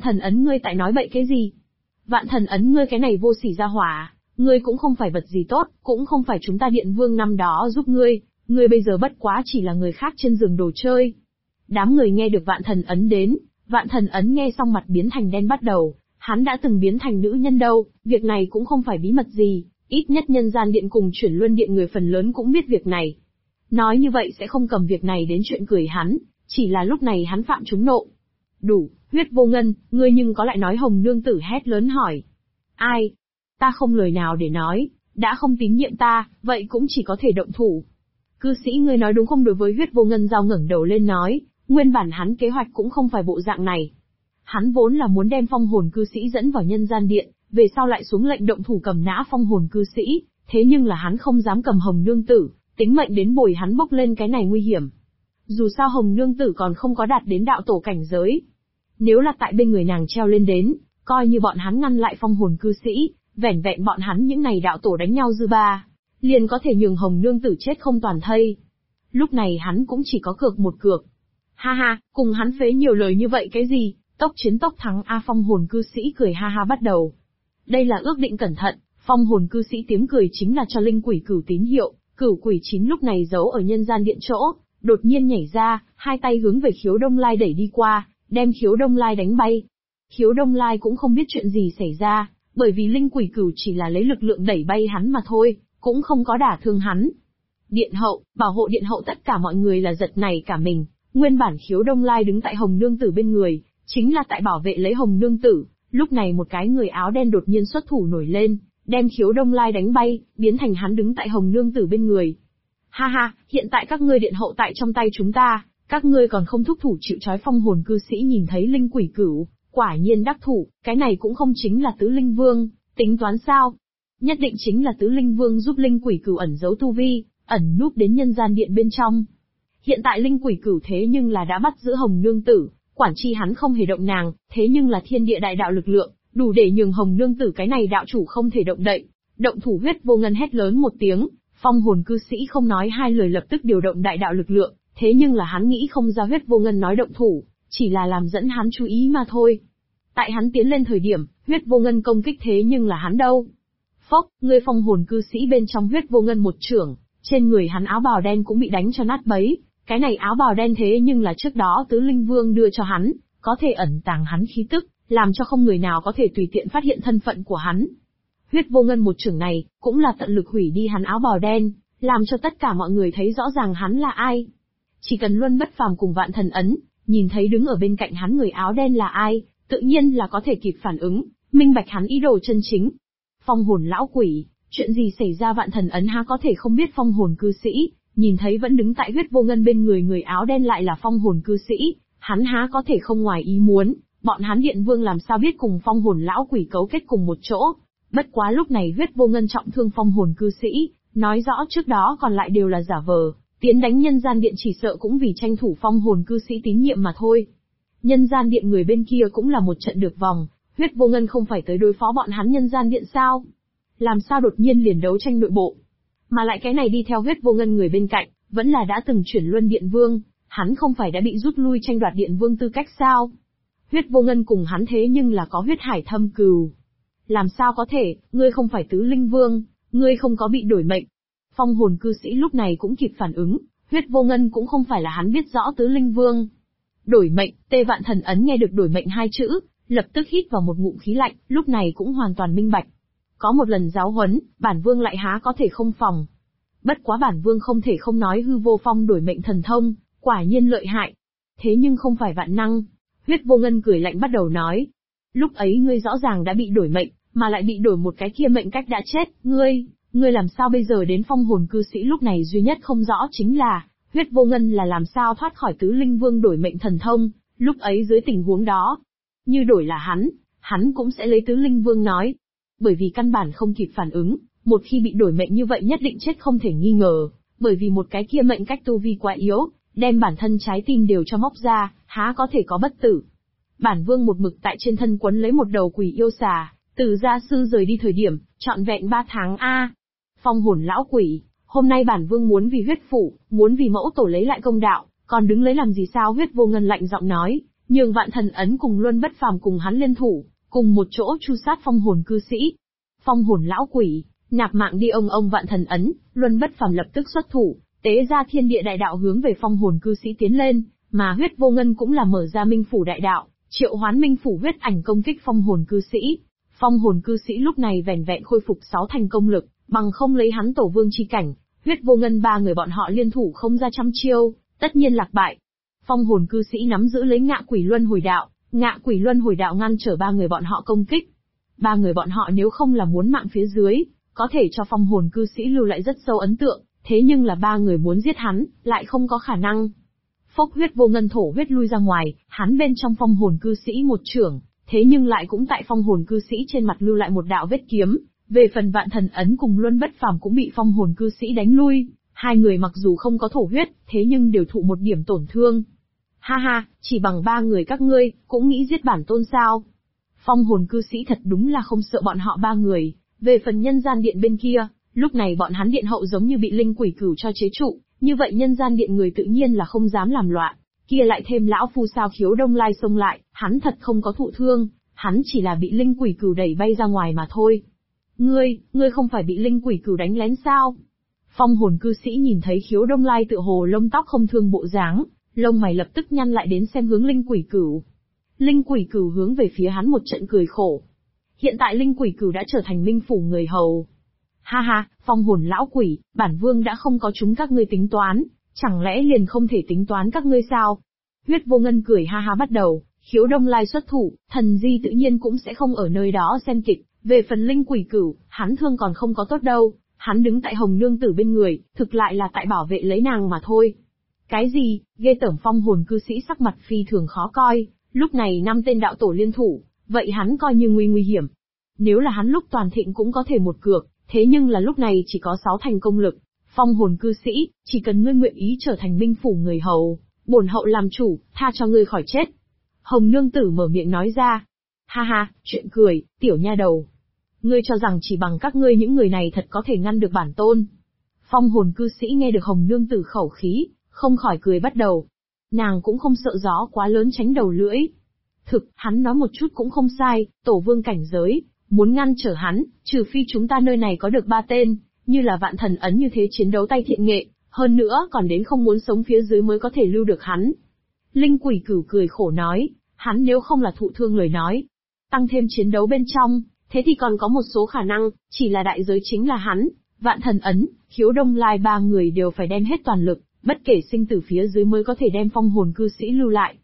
Thần ấn ngươi tại nói bậy cái gì? Vạn thần ấn ngươi cái này vô sỉ ra hỏa, ngươi cũng không phải vật gì tốt, cũng không phải chúng ta Điện Vương năm đó giúp ngươi bây giờ bất quá chỉ là người khác trên giường đồ chơi. Đám người nghe được vạn thần ấn đến, vạn thần ấn nghe xong mặt biến thành đen bắt đầu, hắn đã từng biến thành nữ nhân đâu, việc này cũng không phải bí mật gì, ít nhất nhân gian điện cùng chuyển luân điện người phần lớn cũng biết việc này. Nói như vậy sẽ không cầm việc này đến chuyện cười hắn, chỉ là lúc này hắn phạm trúng nộ. Đủ, Huyết Vô Ngân, ngươi nhưng có lại nói Hồng Nương Tử hét lớn hỏi. Ai? Ta không lời nào để nói, đã không tín nhiệm ta, vậy cũng chỉ có thể động thủ. Cư sĩ ngươi nói đúng không? Đối với Huyết Vô Ngân Giao ngẩng đầu lên nói, nguyên bản hắn kế hoạch cũng không phải bộ dạng này. Hắn vốn là muốn đem phong hồn cư sĩ dẫn vào nhân gian điện, về sau lại xuống lệnh động thủ cầm nã phong hồn cư sĩ, thế nhưng là hắn không dám cầm Hồng Nương Tử, tính mệnh đến bồi hắn bốc lên cái này nguy hiểm. Dù sao Hồng Nương Tử còn không có đạt đến đạo tổ cảnh giới. Nếu là tại bên người nàng treo lên đến, coi như bọn hắn ngăn lại phong hồn cư sĩ, vẻn vẹn bọn hắn những này đạo tổ đánh nhau dư ba, liền có thể nhường Hồng Nương Tử chết không toàn thây. Lúc này hắn cũng chỉ có cược một cược. Ha ha, cùng hắn phế nhiều lời như vậy cái gì, tốc chiến tốc thắng a. Phong hồn cư sĩ cười ha ha bắt đầu. Đây là ước định cẩn thận, phong hồn cư sĩ tiếng cười chính là cho linh quỷ cửu tín hiệu, cửu quỷ chín lúc này giấu ở nhân gian điện chỗ, đột nhiên nhảy ra, hai tay hướng về Khiếu Đông Lai đẩy đi qua, đem Khiếu Đông Lai đánh bay. Khiếu Đông Lai cũng không biết chuyện gì xảy ra, bởi vì linh quỷ cửu chỉ là lấy lực lượng đẩy bay hắn mà thôi, cũng không có đả thương hắn. Điện hậu, bảo hộ điện hậu, tất cả mọi người là giật nảy cả mình, nguyên bản Khiếu Đông Lai đứng tại Hồng Nương Tử bên người, chính là tại bảo vệ lấy Hồng Nương Tử, lúc này một cái người áo đen đột nhiên xuất thủ nổi lên, đem Khiếu Đông Lai đánh bay, biến thành hắn đứng tại Hồng Nương Tử bên người. Ha ha, hiện tại các ngươi điện hậu tại trong tay chúng ta, các ngươi còn không thúc thủ chịu trói. Phong hồn cư sĩ nhìn thấy linh quỷ cửu, quả nhiên đắc thủ, cái này cũng không chính là tứ linh vương, tính toán sao? Nhất định chính là tứ linh vương giúp linh quỷ cửu ẩn giấu tu vi, ẩn núp đến nhân gian điện bên trong. Hiện tại linh quỷ cửu thế nhưng là đã bắt giữ Hồng Nương Tử, quản chi hắn không hề động nàng, thế nhưng là thiên địa đại đạo lực lượng, đủ để nhường Hồng Nương Tử cái này đạo chủ không thể động đậy. Động thủ. Huyết Vô Ngân hét lớn một tiếng, phong hồn cư sĩ không nói hai lời lập tức điều động đại đạo lực lượng, thế nhưng là hắn nghĩ không ra Huyết Vô Ngân nói động thủ, chỉ là làm dẫn hắn chú ý mà thôi. Tại hắn tiến lên thời điểm, Huyết Vô Ngân công kích thế nhưng là hắn đâu. Phốc, người phong hồn cư sĩ bên trong Huyết Vô Ngân một chưởng, trên người hắn áo bào đen cũng bị đánh cho nát bấy. Cái này áo bào đen thế nhưng là trước đó tứ linh vương đưa cho hắn, có thể ẩn tàng hắn khí tức, làm cho không người nào có thể tùy tiện phát hiện thân phận của hắn. Huyết Vô Ngân một chưởng này, cũng là tận lực hủy đi hắn áo bào đen, làm cho tất cả mọi người thấy rõ ràng hắn là ai. Chỉ cần Luân Bất Phàm cùng Vạn Thần Ấn, nhìn thấy đứng ở bên cạnh hắn người áo đen là ai, tự nhiên là có thể kịp phản ứng, minh bạch hắn ý đồ chân chính. Phong hồn lão quỷ, chuyện gì xảy ra? Vạn Thần Ấn há có thể không biết phong hồn cư sĩ, nhìn thấy vẫn đứng tại Huyết Vô Ngân bên người người áo đen lại là phong hồn cư sĩ, hắn há có thể không ngoài ý muốn, bọn hắn điện vương làm sao biết cùng phong hồn lão quỷ cấu kết cùng một chỗ. Bất quá lúc này Huyết Vô Ngân trọng thương phong hồn cư sĩ, nói rõ trước đó còn lại đều là giả vờ, tiến đánh nhân gian điện chỉ sợ cũng vì tranh thủ phong hồn cư sĩ tín nhiệm mà thôi. Nhân gian điện người bên kia cũng là một trận được vòng, Huyết Vô Ngân không phải tới đối phó bọn hắn nhân gian điện sao? Làm sao đột nhiên liền đấu tranh nội bộ? Mà lại cái này đi theo Huyết Vô Ngân người bên cạnh, vẫn là đã từng chuyển luân điện vương, hắn không phải đã bị rút lui tranh đoạt điện vương tư cách sao? Huyết Vô Ngân cùng hắn thế nhưng là có huyết hải thâm cừu. Làm sao có thể, ngươi không phải tứ linh vương, ngươi không có bị đổi mệnh. Phong hồn cư sĩ lúc này cũng kịp phản ứng, Huyết Vô Ngân cũng không phải là hắn biết rõ tứ linh vương. Đổi mệnh, Tê Vạn Thần Ấn nghe được đổi mệnh hai chữ, lập tức hít vào một ngụm khí lạnh, lúc này cũng hoàn toàn minh bạch. Có một lần giáo huấn, bản vương lại há có thể không phòng. Bất quá bản vương không thể không nói Hư Vô Phong đổi mệnh thần thông, quả nhiên lợi hại. Thế nhưng không phải vạn năng. Huyết Vô Ngân cười lạnh bắt đầu nói. Lúc ấy ngươi rõ ràng đã bị đổi mệnh, mà lại bị đổi một cái kia mệnh cách đã chết, ngươi làm sao bây giờ đến? Phong hồn cư sĩ lúc này duy nhất không rõ chính là, Huyết Vô Ngân là làm sao thoát khỏi tứ linh vương đổi mệnh thần thông, lúc ấy dưới tình huống đó. Như đổi là hắn cũng sẽ lấy tứ linh vương nói. Bởi vì căn bản không kịp phản ứng, một khi bị đổi mệnh như vậy nhất định chết không thể nghi ngờ, bởi vì một cái kia mệnh cách tu vi quá yếu, đem bản thân trái tim đều cho móc ra, há có thể có bất tử. Bản vương một mực tại trên thân quấn lấy một đầu quỷ yêu xà, từ gia sư rời đi thời điểm, trọn vẹn 3 tháng a. Phong hồn lão quỷ, hôm nay bản vương muốn vì huyết phủ, muốn vì mẫu tổ lấy lại công đạo, còn đứng lấy làm gì sao? Huyết Vô Ngân lạnh giọng nói, nhường Vạn Thần Ấn cùng Luân Bất Phàm cùng hắn liên thủ, cùng một chỗ tru sát phong hồn cư sĩ. Phong hồn lão quỷ, nạp mạng đi ông Vạn Thần Ấn, Luân Bất Phàm lập tức xuất thủ, tế ra thiên địa đại đạo hướng về phong hồn cư sĩ tiến lên, mà Huyết Vô Ngân cũng là mở ra Minh Phủ đại đạo, triệu hoán Minh Phủ huyết ảnh công kích phong hồn cư sĩ. Phong hồn cư sĩ lúc này vẻn vẹn khôi phục 6 thành công lực, bằng không lấy hắn tổ vương chi cảnh, Huyết Vô Ngân ba người bọn họ liên thủ không ra trăm chiêu, tất nhiên lạc bại. Phong hồn cư sĩ nắm giữ lấy Ngạ Quỷ Luân Hồi đạo, Ngạ Quỷ Luân Hồi đạo ngăn trở ba người bọn họ công kích. Ba người bọn họ nếu không là muốn mạng phía dưới, có thể cho phong hồn cư sĩ lưu lại rất sâu ấn tượng, thế nhưng là ba người muốn giết hắn, lại không có khả năng. Phốc Huyết Vô Ngân thổ huyết lui ra ngoài, hắn bên trong phong hồn cư sĩ một chưởng, thế nhưng lại cũng tại phong hồn cư sĩ trên mặt lưu lại một đạo vết kiếm. Về phần Vạn Thần Ấn cùng Luân Bất Phàm cũng bị phong hồn cư sĩ đánh lui, hai người mặc dù không có thổ huyết, thế nhưng đều thụ một điểm tổn thương. Ha ha, chỉ bằng ba người các ngươi, cũng nghĩ giết bản tôn sao? Phong hồn cư sĩ thật đúng là không sợ bọn họ ba người. Về phần nhân gian điện bên kia, lúc này bọn hắn điện hậu giống như bị linh quỷ cửu cho chế trụ, như vậy nhân gian điện người tự nhiên là không dám làm loạn. Kia lại thêm lão phu sao Khiếu Đông Lai xông lại, hắn thật không có thụ thương, hắn chỉ là bị linh quỷ cửu đẩy bay ra ngoài mà thôi. Ngươi không phải bị linh quỷ cửu đánh lén sao? Phong hồn cư sĩ nhìn thấy Khiếu Đông Lai tựa hồ lông tóc không thương bộ dáng, lông mày lập tức nhăn lại đến xem hướng linh quỷ cửu. Linh quỷ cửu hướng về phía hắn một trận cười khổ. Hiện tại linh quỷ cửu đã trở thành Minh Phủ người hầu. Ha ha, phong hồn lão quỷ, bản vương đã không có chúng các ngươi tính toán, chẳng lẽ liền không thể tính toán các ngươi sao? Huyết Vô Ngân cười ha ha bắt đầu, Khiếu Đông Lai xuất thủ, thần di tự nhiên cũng sẽ không ở nơi đó xem kịch. Về phần linh quỷ cửu, hắn thương còn không có tốt đâu, hắn đứng tại Hồng Nương Tử bên người, thực lại là tại bảo vệ lấy nàng mà thôi. Cái gì, ghê tởm phong hồn cư sĩ sắc mặt phi thường khó coi, lúc này 5 tên đạo tổ liên thủ, vậy hắn coi như nguy hiểm. Nếu là hắn lúc toàn thịnh cũng có thể một cược, thế nhưng là lúc này chỉ có 6 thành công lực. Phong hồn cư sĩ, chỉ cần ngươi nguyện ý trở thành Minh Phủ người hầu, bổn hậu làm chủ, tha cho ngươi khỏi chết. Hồng Nương Tử mở miệng nói ra. Ha ha, chuyện cười, tiểu nha đầu. Ngươi cho rằng chỉ bằng các ngươi những người này thật có thể ngăn được bản tôn. Phong hồn cư sĩ nghe được Hồng Nương Tử khẩu khí, không khỏi cười bắt đầu. Nàng cũng không sợ gió quá lớn tránh đầu lưỡi. Thực, hắn nói một chút cũng không sai, tổ vương cảnh giới, muốn ngăn trở hắn, trừ phi chúng ta nơi này có được 3 tên, như là Vạn Thần Ấn như thế chiến đấu tay thiện nghệ, hơn nữa còn đến không muốn sống phía dưới mới có thể lưu được hắn. Linh quỷ cửu cười khổ nói, hắn nếu không là thụ thương lời nói, tăng thêm chiến đấu bên trong, thế thì còn có một số khả năng, chỉ là đại giới chính là hắn, Vạn Thần Ấn, Khiếu Đông Lai ba người đều phải đem hết toàn lực, bất kể sinh tử phía dưới mới có thể đem phong hồn cư sĩ lưu lại.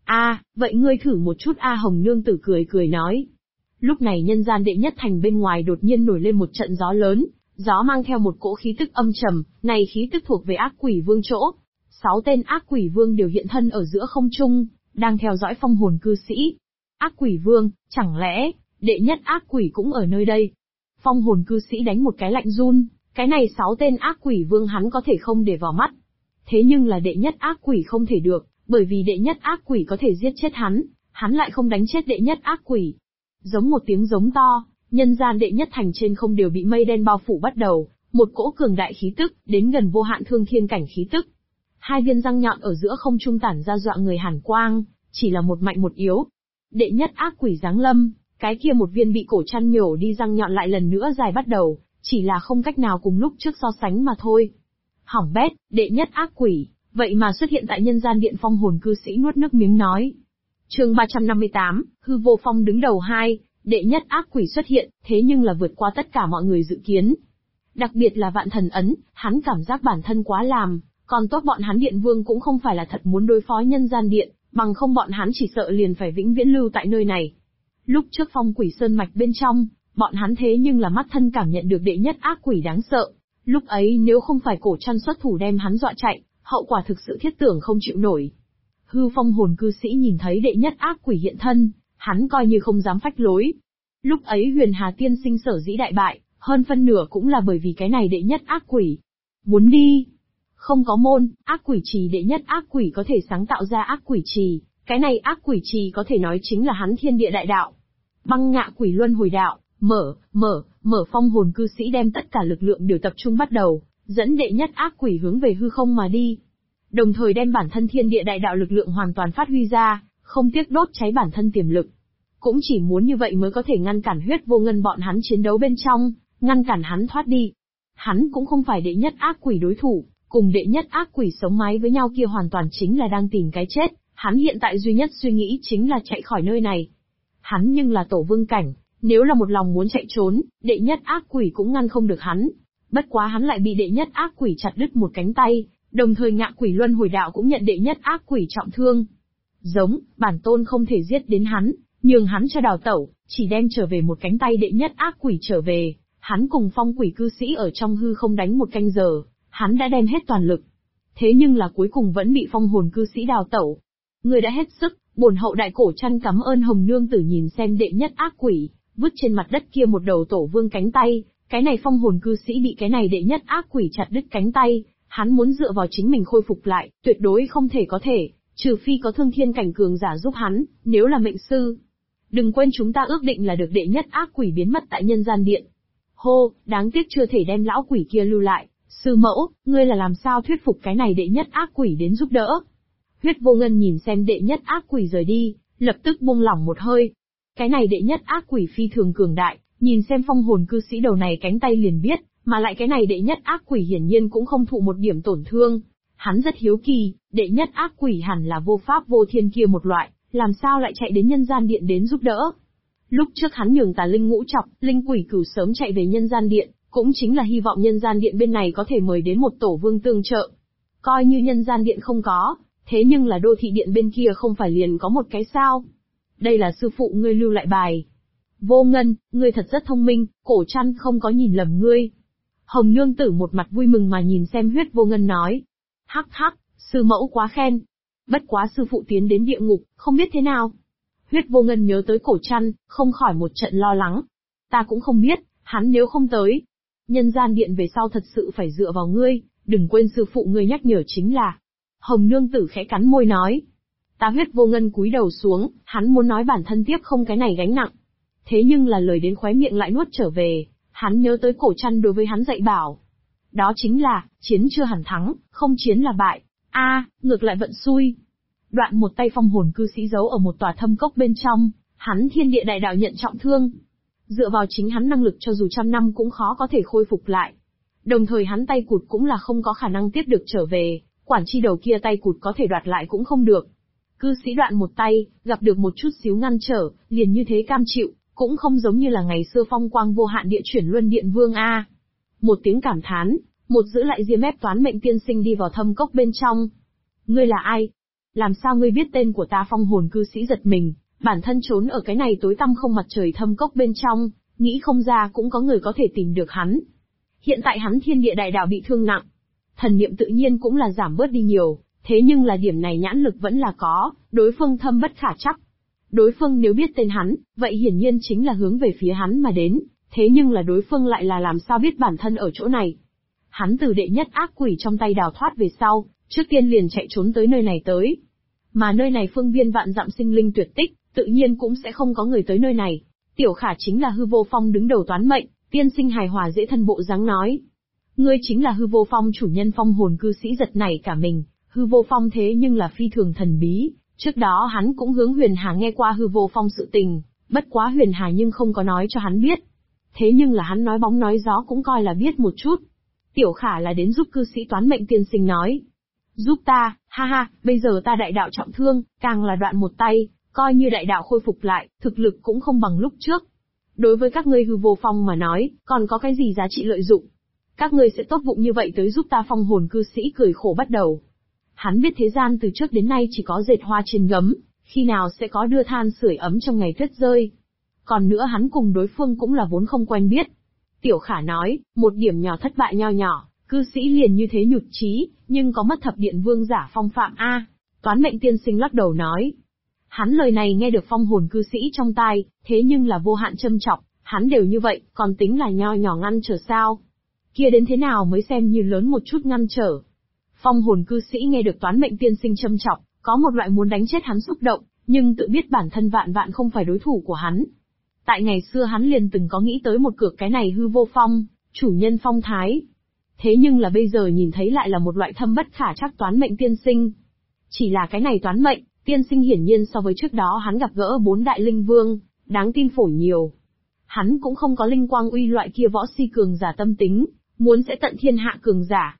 Vậy ngươi thử một chút Hồng Nương Tử cười nói. Lúc này nhân gian đệ nhất thành bên ngoài đột nhiên nổi lên một trận gió lớn, gió mang theo một cỗ khí tức âm trầm, này khí tức thuộc về ác quỷ vương chỗ. 6 tên ác quỷ vương đều hiện thân ở giữa không trung, đang theo dõi phong hồn cư sĩ. Ác quỷ vương, chẳng lẽ, đệ nhất ác quỷ cũng ở nơi đây? Phong hồn cư sĩ đánh một cái lạnh run, cái này 6 tên ác quỷ vương hắn có thể không để vào mắt. Thế nhưng là đệ nhất ác quỷ không thể được, bởi vì đệ nhất ác quỷ có thể giết chết hắn lại không đánh chết đệ nhất ác quỷ. Giống một tiếng giống to, nhân gian đệ nhất thành trên không đều bị mây đen bao phủ bắt đầu, một cỗ cường đại khí tức, đến gần vô hạn thương thiên cảnh khí tức. 2 viên răng nhọn ở giữa không trung tản ra dọa người hàn quang, chỉ là một mạnh một yếu. Đệ nhất ác quỷ giáng lâm, cái kia một viên bị cổ chăn nhổ đi răng nhọn lại lần nữa dài bắt đầu, chỉ là không cách nào cùng lúc trước so sánh mà thôi. Hỏng bét, đệ nhất ác quỷ, vậy mà xuất hiện tại nhân gian điện. Phong hồn cư sĩ nuốt nước miếng nói. Chương 358, hư vô phong đứng đầu 2, đệ nhất ác quỷ xuất hiện, thế nhưng là vượt qua tất cả mọi người dự kiến. Đặc biệt là Vạn Thần Ấn, hắn cảm giác bản thân quá làm, còn tốt bọn hắn điện vương cũng không phải là thật muốn đối phó nhân gian điện, bằng không bọn hắn chỉ sợ liền phải vĩnh viễn lưu tại nơi này. Lúc trước phong quỷ sơn mạch bên trong, bọn hắn thế nhưng là mắt thân cảm nhận được đệ nhất ác quỷ đáng sợ. Lúc ấy nếu không phải cổ chăn xuất thủ đem hắn dọa chạy, hậu quả thực sự thiết tưởng không chịu nổi. Hư phong hồn cư sĩ nhìn thấy đệ nhất ác quỷ hiện thân, hắn coi như không dám phách lối. Lúc ấy Huyền Hà tiên sinh sở dĩ đại bại, hơn phân nửa cũng là bởi vì cái này đệ nhất ác quỷ. Muốn đi? Không có môn, ác quỷ trì đệ nhất ác quỷ có thể sáng tạo ra ác quỷ trì, cái này ác quỷ trì có thể nói chính là hắn thiên địa đại đạo. Băng Ngạ Quỷ Luân Hồi đạo, mở phong hồn cư sĩ đem tất cả lực lượng đều tập trung bắt đầu, dẫn đệ nhất ác quỷ hướng về hư không mà đi. Đồng thời đem bản thân thiên địa đại đạo lực lượng hoàn toàn phát huy ra, không tiếc đốt cháy bản thân tiềm lực. Cũng chỉ muốn như vậy mới có thể ngăn cản Huyết Vô Ngân bọn hắn chiến đấu bên trong, ngăn cản hắn thoát đi. Hắn cũng không phải đệ nhất ác quỷ đối thủ, cùng đệ nhất ác quỷ sống mái với nhau kia hoàn toàn chính là đang tìm cái chết, hắn hiện tại duy nhất suy nghĩ chính là chạy khỏi nơi này. Hắn nhưng là tổ vương cảnh, nếu là một lòng muốn chạy trốn, đệ nhất ác quỷ cũng ngăn không được hắn. Bất quá hắn lại bị đệ nhất ác quỷ chặt đứt một cánh tay, đồng thời Ngạ Quỷ Luân Hồi Đạo cũng nhận đệ nhất ác quỷ trọng thương. Giống, bản tôn không thể giết đến hắn, nhường hắn cho đào tẩu, chỉ đem trở về một cánh tay đệ nhất ác quỷ trở về. Hắn cùng phong quỷ cư sĩ ở trong hư không đánh một canh giờ, hắn đã đem hết toàn lực. Thế nhưng là cuối cùng vẫn bị phong hồn cư sĩ đào tẩu. Người đã hết sức, bổn hậu đại cổ chăn cảm ơn Hồng Nương Tử nhìn xem đệ nhất ác quỷ, vứt trên mặt đất kia một đầu tổ vương cánh tay, cái này phong hồn cư sĩ bị cái này đệ nhất ác quỷ chặt đứt cánh tay, hắn muốn dựa vào chính mình khôi phục lại, tuyệt đối không có thể, trừ phi có thương thiên cảnh cường giả giúp hắn, nếu là mệnh sư. Đừng quên chúng ta ước định là được đệ nhất ác quỷ biến mất tại nhân gian điện. Hô, đáng tiếc chưa thể đem lão quỷ kia lưu lại, sư mẫu, ngươi là làm sao thuyết phục cái này đệ nhất ác quỷ đến giúp đỡ. Huyết Vô Ngân nhìn xem đệ nhất ác quỷ rời đi, lập tức buông lỏng một hơi. Cái này đệ nhất ác quỷ phi thường cường đại, nhìn xem phong hồn cư sĩ đầu này cánh tay liền biết, mà lại cái này đệ nhất ác quỷ hiển nhiên cũng không thụ một điểm tổn thương. Hắn rất hiếu kỳ, đệ nhất ác quỷ hẳn là vô pháp vô thiên kia một loại, làm sao lại chạy đến nhân gian điện đến giúp đỡ. Lúc trước hắn nhường Tà Linh Ngũ Trọc, Linh Quỷ Cửu sớm chạy về nhân gian điện, cũng chính là hy vọng nhân gian điện bên này có thể mời đến một tổ vương tương trợ. Coi như nhân gian điện không có, thế nhưng là đô thị điện bên kia không phải liền có một cái sao. Đây là sư phụ ngươi lưu lại bài. Vô Ngân, ngươi thật rất thông minh, cổ chăn không có nhìn lầm ngươi. Hồng Nương Tử một mặt vui mừng mà nhìn xem Huyết Vô Ngân nói. Hắc hắc, sư mẫu quá khen. Bất quá sư phụ tiến đến địa ngục, không biết thế nào. Huyết Vô Ngân nhớ tới cổ chăn, không khỏi một trận lo lắng. Ta cũng không biết, hắn nếu không tới. Nhân gian điện về sau thật sự phải dựa vào ngươi, đừng quên sư phụ ngươi nhắc nhở chính là. Hồng Nương Tử khẽ cắn môi nói. Ta Huyết Vô Ngân cúi đầu xuống, hắn muốn nói bản thân tiếp không cái này gánh nặng. Thế nhưng là lời đến khóe miệng lại nuốt trở về, hắn nhớ tới cổ chăn đối với hắn dạy bảo. Đó chính là, chiến chưa hẳn thắng, không chiến là bại. Ngược lại vận xui. Đoạn một tay phong hồn cư sĩ giấu ở một tòa thâm cốc bên trong, hắn thiên địa đại đạo nhận trọng thương. Dựa vào chính hắn năng lực cho dù 100 năm cũng khó có thể khôi phục lại. Đồng thời hắn tay cụt cũng là không có khả năng tiếp được trở về, quản chi đầu kia tay cụt có thể đoạt lại cũng không được. Cư sĩ đoạn một tay, gặp được một chút xíu ngăn trở, liền như thế cam chịu, cũng không giống như là ngày xưa phong quang vô hạn địa chuyển luân điện vương a. Một tiếng cảm thán, một giữ lại diêm ép toán mệnh tiên sinh đi vào thâm cốc bên trong. Ngươi là ai? Làm sao ngươi biết tên của ta? Phong hồn cư sĩ giật mình, bản thân trốn ở cái này tối tăm không mặt trời thâm cốc bên trong, nghĩ không ra cũng có người có thể tìm được hắn. Hiện tại hắn thiên địa đại đạo bị thương nặng, thần niệm tự nhiên cũng là giảm bớt đi nhiều, thế nhưng là điểm này nhãn lực vẫn là có, đối phương thâm bất khả trắc. Đối phương nếu biết tên hắn, vậy hiển nhiên chính là hướng về phía hắn mà đến, thế nhưng là đối phương lại là làm sao biết bản thân ở chỗ này. Hắn từ đệ nhất ác quỷ trong tay đào thoát về sau, trước tiên liền chạy trốn tới nơi này tới. Mà nơi này phương viên vạn dặm sinh linh tuyệt tích, tự nhiên cũng sẽ không có người tới nơi này. Tiểu Khả chính là Hư Vô Phong đứng đầu toán mệnh, tiên sinh hài hòa dễ thân bộ dáng nói. Ngươi chính là Hư Vô Phong chủ nhân. Phong hồn cư sĩ giật nảy cả mình, Hư Vô Phong thế nhưng là phi thường thần bí, trước đó hắn cũng hướng Huyền Hà nghe qua Hư Vô Phong sự tình, bất quá Huyền Hà nhưng không có nói cho hắn biết. Thế nhưng là hắn nói bóng nói gió cũng coi là biết một chút. Tiểu Khả là đến giúp cư sĩ toán mệnh tiên sinh nói. Giúp ta, ha ha, bây giờ ta đại đạo trọng thương, càng là đoạn một tay, coi như đại đạo khôi phục lại, thực lực cũng không bằng lúc trước. Đối với các ngươi Hư Vô Phong mà nói, còn có cái gì giá trị lợi dụng? Các ngươi sẽ tốt bụng như vậy tới giúp ta? Phong hồn cư sĩ cười khổ bắt đầu. Hắn biết thế gian từ trước đến nay chỉ có dệt hoa trên gấm, khi nào sẽ có đưa than sưởi ấm trong ngày tuyết rơi. Còn nữa hắn cùng đối phương cũng là vốn không quen biết. Tiểu Khả nói, một điểm nhỏ thất bại nho nhỏ, cư sĩ liền như thế nhụt chí, nhưng có mất thập điện vương giả phong phạm a. Toán mệnh tiên sinh lắc đầu nói. Hắn lời này nghe được phong hồn cư sĩ trong tai, thế nhưng là vô hạn châm chọc, hắn đều như vậy, còn tính là nho nhỏ ngăn trở sao? Kia đến thế nào mới xem như lớn một chút ngăn trở? Phong hồn cư sĩ nghe được toán mệnh tiên sinh châm chọc, có một loại muốn đánh chết hắn xúc động, nhưng tự biết bản thân vạn vạn không phải đối thủ của hắn. Tại ngày xưa hắn liền từng có nghĩ tới một cược cái này Hư Vô Phong, chủ nhân phong thái. Thế nhưng là bây giờ nhìn thấy lại là một loại thâm bất khả trắc toán mệnh tiên sinh. Chỉ là cái này toán mệnh, Tiên sinh hiển nhiên so với trước đó hắn gặp gỡ 4 đại linh vương, đáng tin phổi nhiều. Hắn cũng không có linh quang uy loại kia võ si cường giả tâm tính, muốn sẽ tận thiên hạ cường giả.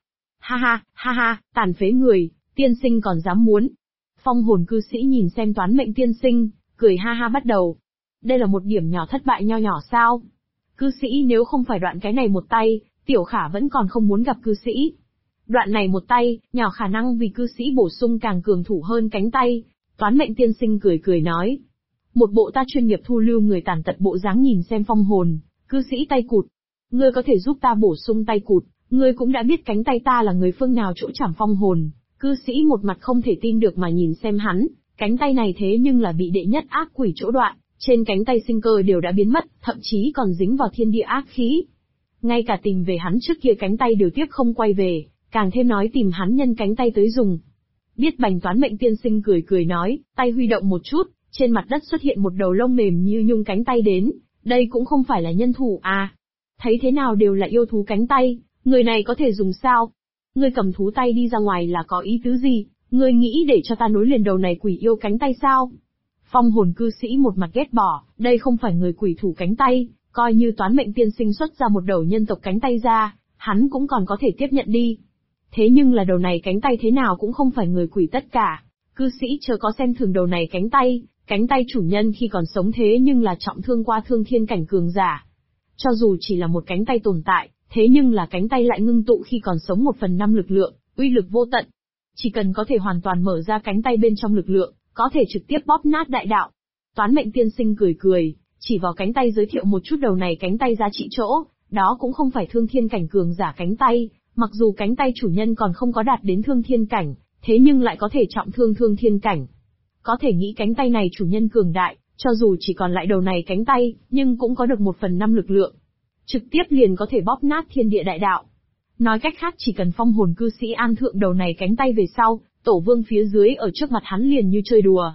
Ha ha, tàn phế người, tiên sinh còn dám muốn. Phong hồn cư sĩ nhìn xem Toán Mệnh tiên sinh, cười ha ha bắt đầu. Đây là một điểm nhỏ thất bại nho nhỏ sao? Cư sĩ nếu không phải đoạn cái này một tay, Tiểu Khả vẫn còn không muốn gặp cư sĩ. Đoạn này một tay, nhỏ khả năng vì cư sĩ bổ sung càng cường thủ hơn cánh tay. Toán Mệnh tiên sinh cười nói. Một bộ ta chuyên nghiệp thu lưu người tàn tật bộ dáng nhìn xem phong hồn, cư sĩ tay cụt. Ngươi có thể giúp ta bổ sung tay cụt, ngươi cũng đã biết cánh tay ta là người phương nào chỗ chảm phong hồn. Cư sĩ một mặt không thể tin được mà nhìn xem hắn, cánh tay này thế nhưng là bị đệ nhất ác quỷ chỗ đoạn, trên cánh tay sinh cơ đều đã biến mất, thậm chí còn dính vào thiên địa ác khí. Ngay cả tìm về hắn trước kia cánh tay đều tiếc không quay về, càng thêm nói tìm hắn nhân cánh tay tới dùng. Biết Bành Toán Mệnh tiên sinh cười nói, tay huy động một chút, trên mặt đất xuất hiện một đầu lông mềm như nhung cánh tay đến, đây cũng không phải là nhân thủ à. Thấy thế nào đều là yêu thú cánh tay, người này có thể dùng sao? Ngươi cầm thú tay đi ra ngoài là có ý tứ gì? Ngươi nghĩ để cho ta nối liền đầu này quỷ yêu cánh tay sao? Phong hồn cư sĩ một mặt ghét bỏ, đây không phải người quỷ thủ cánh tay, coi như Toán Mệnh tiên sinh xuất ra một đầu nhân tộc cánh tay ra, hắn cũng còn có thể tiếp nhận đi. Thế nhưng là đầu này cánh tay thế nào cũng không phải người quỷ tất cả. Cư sĩ chớ có xem thường đầu này cánh tay chủ nhân khi còn sống thế nhưng là trọng thương qua thương thiên cảnh cường giả. Cho dù chỉ là một cánh tay tồn tại, thế nhưng là cánh tay lại ngưng tụ khi còn sống 1/5 lực lượng, uy lực vô tận. Chỉ cần có thể hoàn toàn mở ra cánh tay bên trong lực lượng, có thể trực tiếp bóp nát đại đạo. Toán Mệnh tiên sinh cười, chỉ vào cánh tay giới thiệu một chút đầu này cánh tay giá trị chỗ, đó cũng không phải thương thiên cảnh cường giả cánh tay, mặc dù cánh tay chủ nhân còn không có đạt đến thương thiên cảnh, thế nhưng lại có thể trọng thương thương thiên cảnh. Có thể nghĩ cánh tay này chủ nhân cường đại, cho dù chỉ còn lại đầu này cánh tay, nhưng cũng có được 1/5 lực lượng. Trực tiếp liền có thể bóp nát thiên địa đại đạo. Nói cách khác chỉ cần phong hồn cư sĩ an thượng đầu này cánh tay về sau, tổ vương phía dưới ở trước mặt hắn liền như chơi đùa.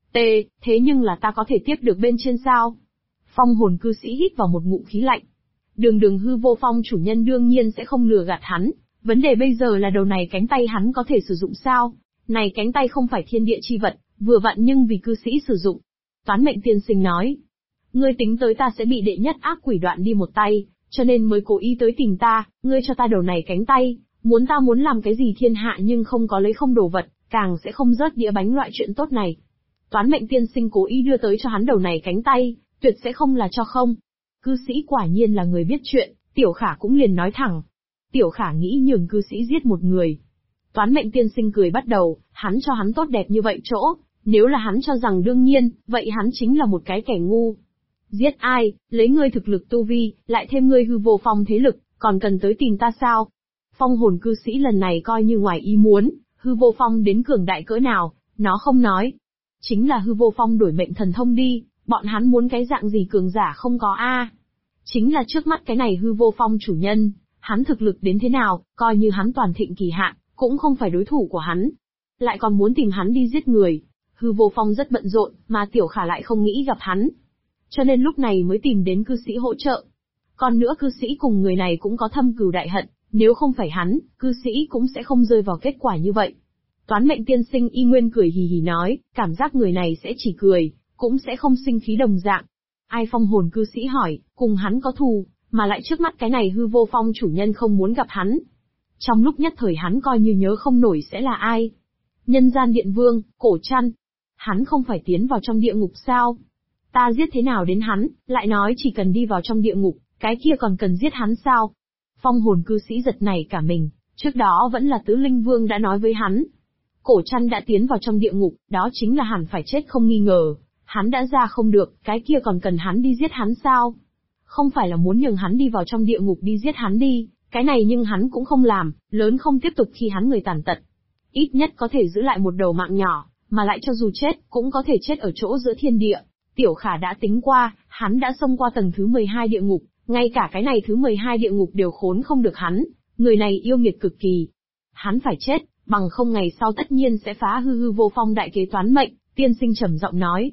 Thế nhưng là ta có thể tiếp được bên trên sao? Phong hồn cư sĩ hít vào một ngụm khí lạnh. Đường hư vô phong chủ nhân đương nhiên sẽ không lừa gạt hắn, vấn đề bây giờ là đầu này cánh tay hắn có thể sử dụng sao? Này cánh tay không phải thiên địa chi vật, vừa vặn nhưng vì cư sĩ sử dụng. Toán Mệnh tiên sinh nói, ngươi tính tới ta sẽ bị đệ nhất ác quỷ đoạn đi một tay, cho nên mới cố ý tới tìm ta, ngươi cho ta đầu này cánh tay, ta muốn làm cái gì thiên hạ nhưng không có lấy không đồ vật, càng sẽ không rớt đĩa bánh loại chuyện tốt này. Toán Mệnh tiên sinh cố ý đưa tới cho hắn đầu này cánh tay, tuyệt sẽ không là cho không. Cư sĩ quả nhiên là người biết chuyện, Tiểu Khả cũng liền nói thẳng. Tiểu Khả nghĩ nhường cư sĩ giết một người. Toán Mệnh tiên sinh cười bắt đầu, hắn cho hắn tốt đẹp như vậy chỗ, nếu là hắn cho rằng đương nhiên, vậy hắn chính là một cái kẻ ngu. Giết ai, lấy ngươi thực lực tu vi, lại thêm ngươi hư vô phong thế lực, còn cần tới tìm ta sao? Phong hồn cư sĩ lần này coi như ngoài ý muốn, hư vô phong đến cường đại cỡ nào, nó không nói. Chính là hư vô phong đổi mệnh thần thông đi, bọn hắn muốn cái dạng gì cường giả không có a. Chính là trước mắt cái này hư vô phong chủ nhân, hắn thực lực đến thế nào, coi như hắn toàn thịnh kỳ hạn, cũng không phải đối thủ của hắn. Lại còn muốn tìm hắn đi giết người. Hư vô phong rất bận rộn, mà Tiểu Khả lại không nghĩ gặp hắn. Cho nên lúc này mới tìm đến cư sĩ hỗ trợ. Còn nữa cư sĩ cùng người này cũng có thâm cừu đại hận, nếu không phải hắn, cư sĩ cũng sẽ không rơi vào kết quả như vậy. Toán Mệnh tiên sinh y nguyên cười hì hì nói, cảm giác người này sẽ chỉ cười, cũng sẽ không sinh khí đồng dạng. Ai? Phong hồn cư sĩ hỏi, cùng hắn có thù, mà lại trước mắt cái này hư vô phong chủ nhân không muốn gặp hắn. Trong lúc nhất thời hắn coi như nhớ không nổi sẽ là ai. Nhân gian điện vương, Cổ Trăn. Hắn không phải tiến vào trong địa ngục sao? Ta giết thế nào đến hắn, lại nói chỉ cần đi vào trong địa ngục, cái kia còn cần giết hắn sao? Phong hồn cư sĩ giật nảy cả mình, trước đó vẫn là Tứ Linh Vương đã nói với hắn. Cổ Trăn đã tiến vào trong địa ngục, đó chính là hẳn phải chết không nghi ngờ. Hắn đã ra không được, cái kia còn cần hắn đi giết hắn sao? Không phải là muốn nhường hắn đi vào trong địa ngục đi giết hắn đi, cái này nhưng hắn cũng không làm, lớn không tiếp tục khi hắn người tàn tật. Ít nhất có thể giữ lại một đầu mạng nhỏ, mà lại cho dù chết, cũng có thể chết ở chỗ giữa thiên địa. Tiểu Khả đã tính qua, hắn đã xông qua tầng thứ 12 địa ngục, ngay cả cái này thứ 12 địa ngục đều khốn không được hắn, người này yêu nghiệt cực kỳ. Hắn phải chết, bằng không ngày sau tất nhiên sẽ phá hư vô phong đại kế Toán Mệnh, tiên sinh trầm giọng nói.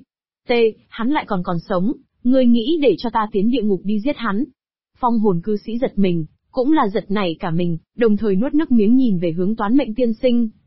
Hắn lại còn sống, ngươi nghĩ để cho ta tiến địa ngục đi giết hắn? Phong hồn cư sĩ giật mình, cũng là giật nảy cả mình, đồng thời nuốt nước miếng nhìn về hướng Toán Mệnh tiên sinh.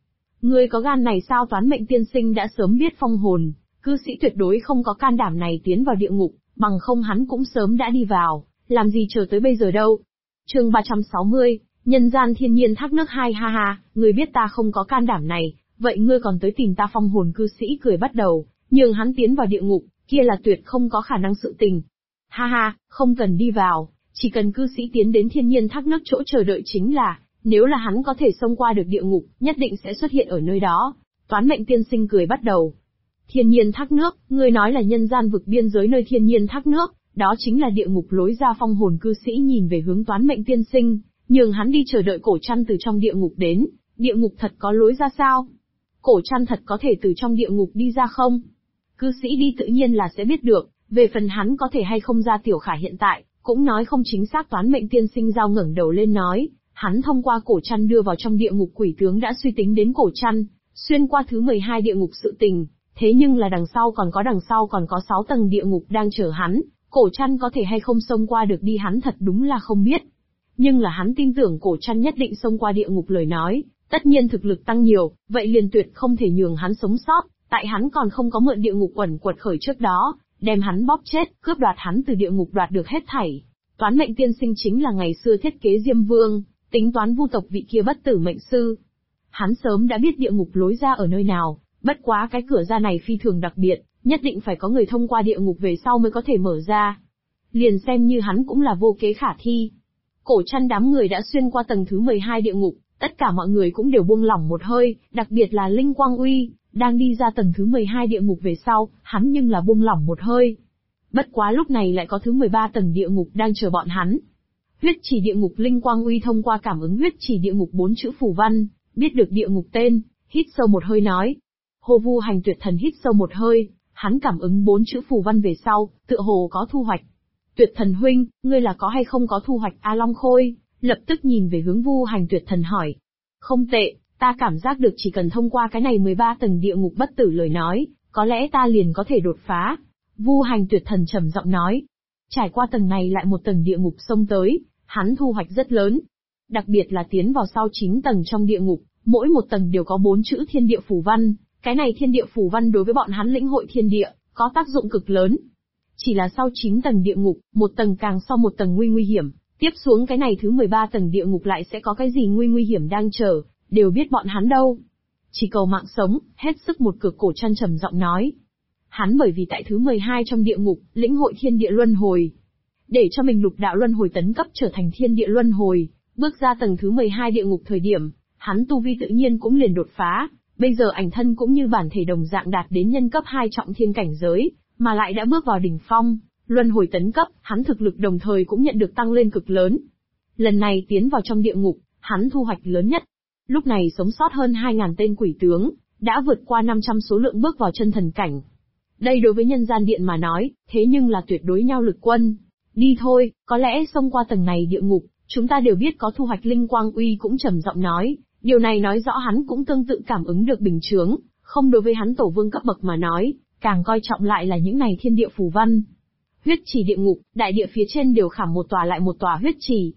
Ngươi có gan này sao? Toán mệnh tiên sinh đã sớm biết phong hồn, cư sĩ tuyệt đối không có can đảm này tiến vào địa ngục, bằng không hắn cũng sớm đã đi vào, làm gì chờ tới bây giờ đâu. Chương 360, nhân gian thiên nhiên thác nước 2. Ha ha, ngươi biết ta không có can đảm này, vậy ngươi còn tới tìm ta? Phong hồn cư sĩ cười bắt đầu, nhường hắn tiến vào địa ngục, kia là tuyệt không có khả năng sự tình. Ha ha, không cần đi vào, chỉ cần cư sĩ tiến đến thiên nhiên thác nước chỗ chờ đợi chính là, nếu là hắn có thể xông qua được địa ngục, nhất định sẽ xuất hiện ở nơi đó. Toán mệnh tiên sinh cười bắt đầu. Thiên nhiên thác nước, ngươi nói là nhân gian vực biên giới nơi thiên nhiên thác nước, đó chính là địa ngục lối ra. Phong hồn cư sĩ nhìn về hướng toán mệnh tiên sinh, nhường hắn đi chờ đợi cổ trăn từ trong địa ngục đến. Địa ngục thật có lối ra sao? Cổ trăn thật có thể từ trong địa ngục đi ra không? Cư sĩ đi tự nhiên là sẽ biết được, về phần hắn có thể hay không ra tiểu khả hiện tại, cũng nói không chính xác. Toán mệnh tiên sinh giao ngẩng đầu lên nói, hắn thông qua cổ trăn đưa vào trong địa ngục quỷ tướng đã suy tính đến cổ trăn, xuyên qua thứ 12 địa ngục sự tình, thế nhưng là đằng sau còn có 6 tầng địa ngục đang chờ hắn, cổ trăn có thể hay không xông qua được đi hắn thật đúng là không biết. Nhưng là hắn tin tưởng cổ trăn nhất định xông qua địa ngục lời nói, tất nhiên thực lực tăng nhiều, vậy liền tuyệt không thể nhường hắn sống sót, tại hắn còn không có mượn địa ngục quẩn quật khởi trước đó, đem hắn bóp chết, cướp đoạt hắn từ địa ngục đoạt được hết thảy. Toán mệnh tiên sinh chính là ngày xưa thiết kế Diêm Vương, tính toán vu tộc vị kia bất tử mệnh sư. Hắn sớm đã biết địa ngục lối ra ở nơi nào, bất quá cái cửa ra này phi thường đặc biệt, nhất định phải có người thông qua địa ngục về sau mới có thể mở ra. Liền xem như hắn cũng là vô kế khả thi. Cổ trăn đám người đã xuyên qua tầng thứ 12 địa ngục, tất cả mọi người cũng đều buông lỏng một hơi, đặc biệt là Linh Quang Uy, đang đi ra tầng thứ 12 địa ngục về sau, hắn nhưng là buông lỏng một hơi. Bất quá lúc này lại có thứ 13 tầng địa ngục đang chờ bọn hắn. Huyết chỉ địa ngục. Linh Quang Uy thông qua cảm ứng huyết chỉ địa ngục 4 chữ phù văn, biết được địa ngục tên, hít sâu một hơi nói. Hồ Vu Hành Tuyệt Thần hít sâu một hơi, hắn cảm ứng 4 chữ phù văn về sau, tựa hồ có thu hoạch. Tuyệt Thần huynh, ngươi là có hay không có thu hoạch? A Long Khôi lập tức nhìn về hướng Vu Hành Tuyệt Thần hỏi. Không tệ, ta cảm giác được chỉ cần thông qua cái này 13 tầng địa ngục bất tử lời nói, có lẽ ta liền có thể đột phá. Vu Hành Tuyệt Thần trầm giọng nói. Trải qua tầng này lại một tầng địa ngục xông tới, hắn thu hoạch rất lớn. Đặc biệt là tiến vào sau 9 tầng trong địa ngục, mỗi một tầng đều có 4 chữ thiên địa phù văn, cái này thiên địa phù văn đối với bọn hắn lĩnh hội thiên địa, có tác dụng cực lớn. Chỉ là sau 9 tầng địa ngục, một tầng càng sau một tầng nguy hiểm, tiếp xuống cái này thứ 13 tầng địa ngục lại sẽ có cái gì nguy hiểm đang chờ, đều biết bọn hắn đâu. Chỉ cầu mạng sống, hết sức một cực. Cổ trăn trầm giọng nói. Hắn bởi vì tại thứ 12 trong địa ngục, lĩnh hội thiên địa luân hồi. Để cho mình lục đạo luân hồi tấn cấp trở thành thiên địa luân hồi, bước ra tầng thứ 12 địa ngục thời điểm, hắn tu vi tự nhiên cũng liền đột phá, bây giờ ảnh thân cũng như bản thể đồng dạng đạt đến nhân cấp 2 trọng thiên cảnh giới, mà lại đã bước vào đỉnh phong, luân hồi tấn cấp, hắn thực lực đồng thời cũng nhận được tăng lên cực lớn. Lần này tiến vào trong địa ngục, hắn thu hoạch lớn nhất. Lúc này sống sót hơn 2.000 tên quỷ tướng, đã vượt qua 500 số lượng bước vào chân thần cảnh. Đây đối với nhân gian điện mà nói, thế nhưng là tuyệt đối nhau lực quân. Đi thôi, có lẽ xông qua tầng này địa ngục, chúng ta đều biết có thu hoạch. Linh Quang Uy cũng trầm giọng nói, điều này nói rõ hắn cũng tương tự cảm ứng được bình chướng, không đối với hắn tổ vương cấp bậc mà nói, càng coi trọng lại là những này thiên địa phù văn. Huyết chỉ địa ngục, đại địa phía trên đều khảm một tòa lại một tòa huyết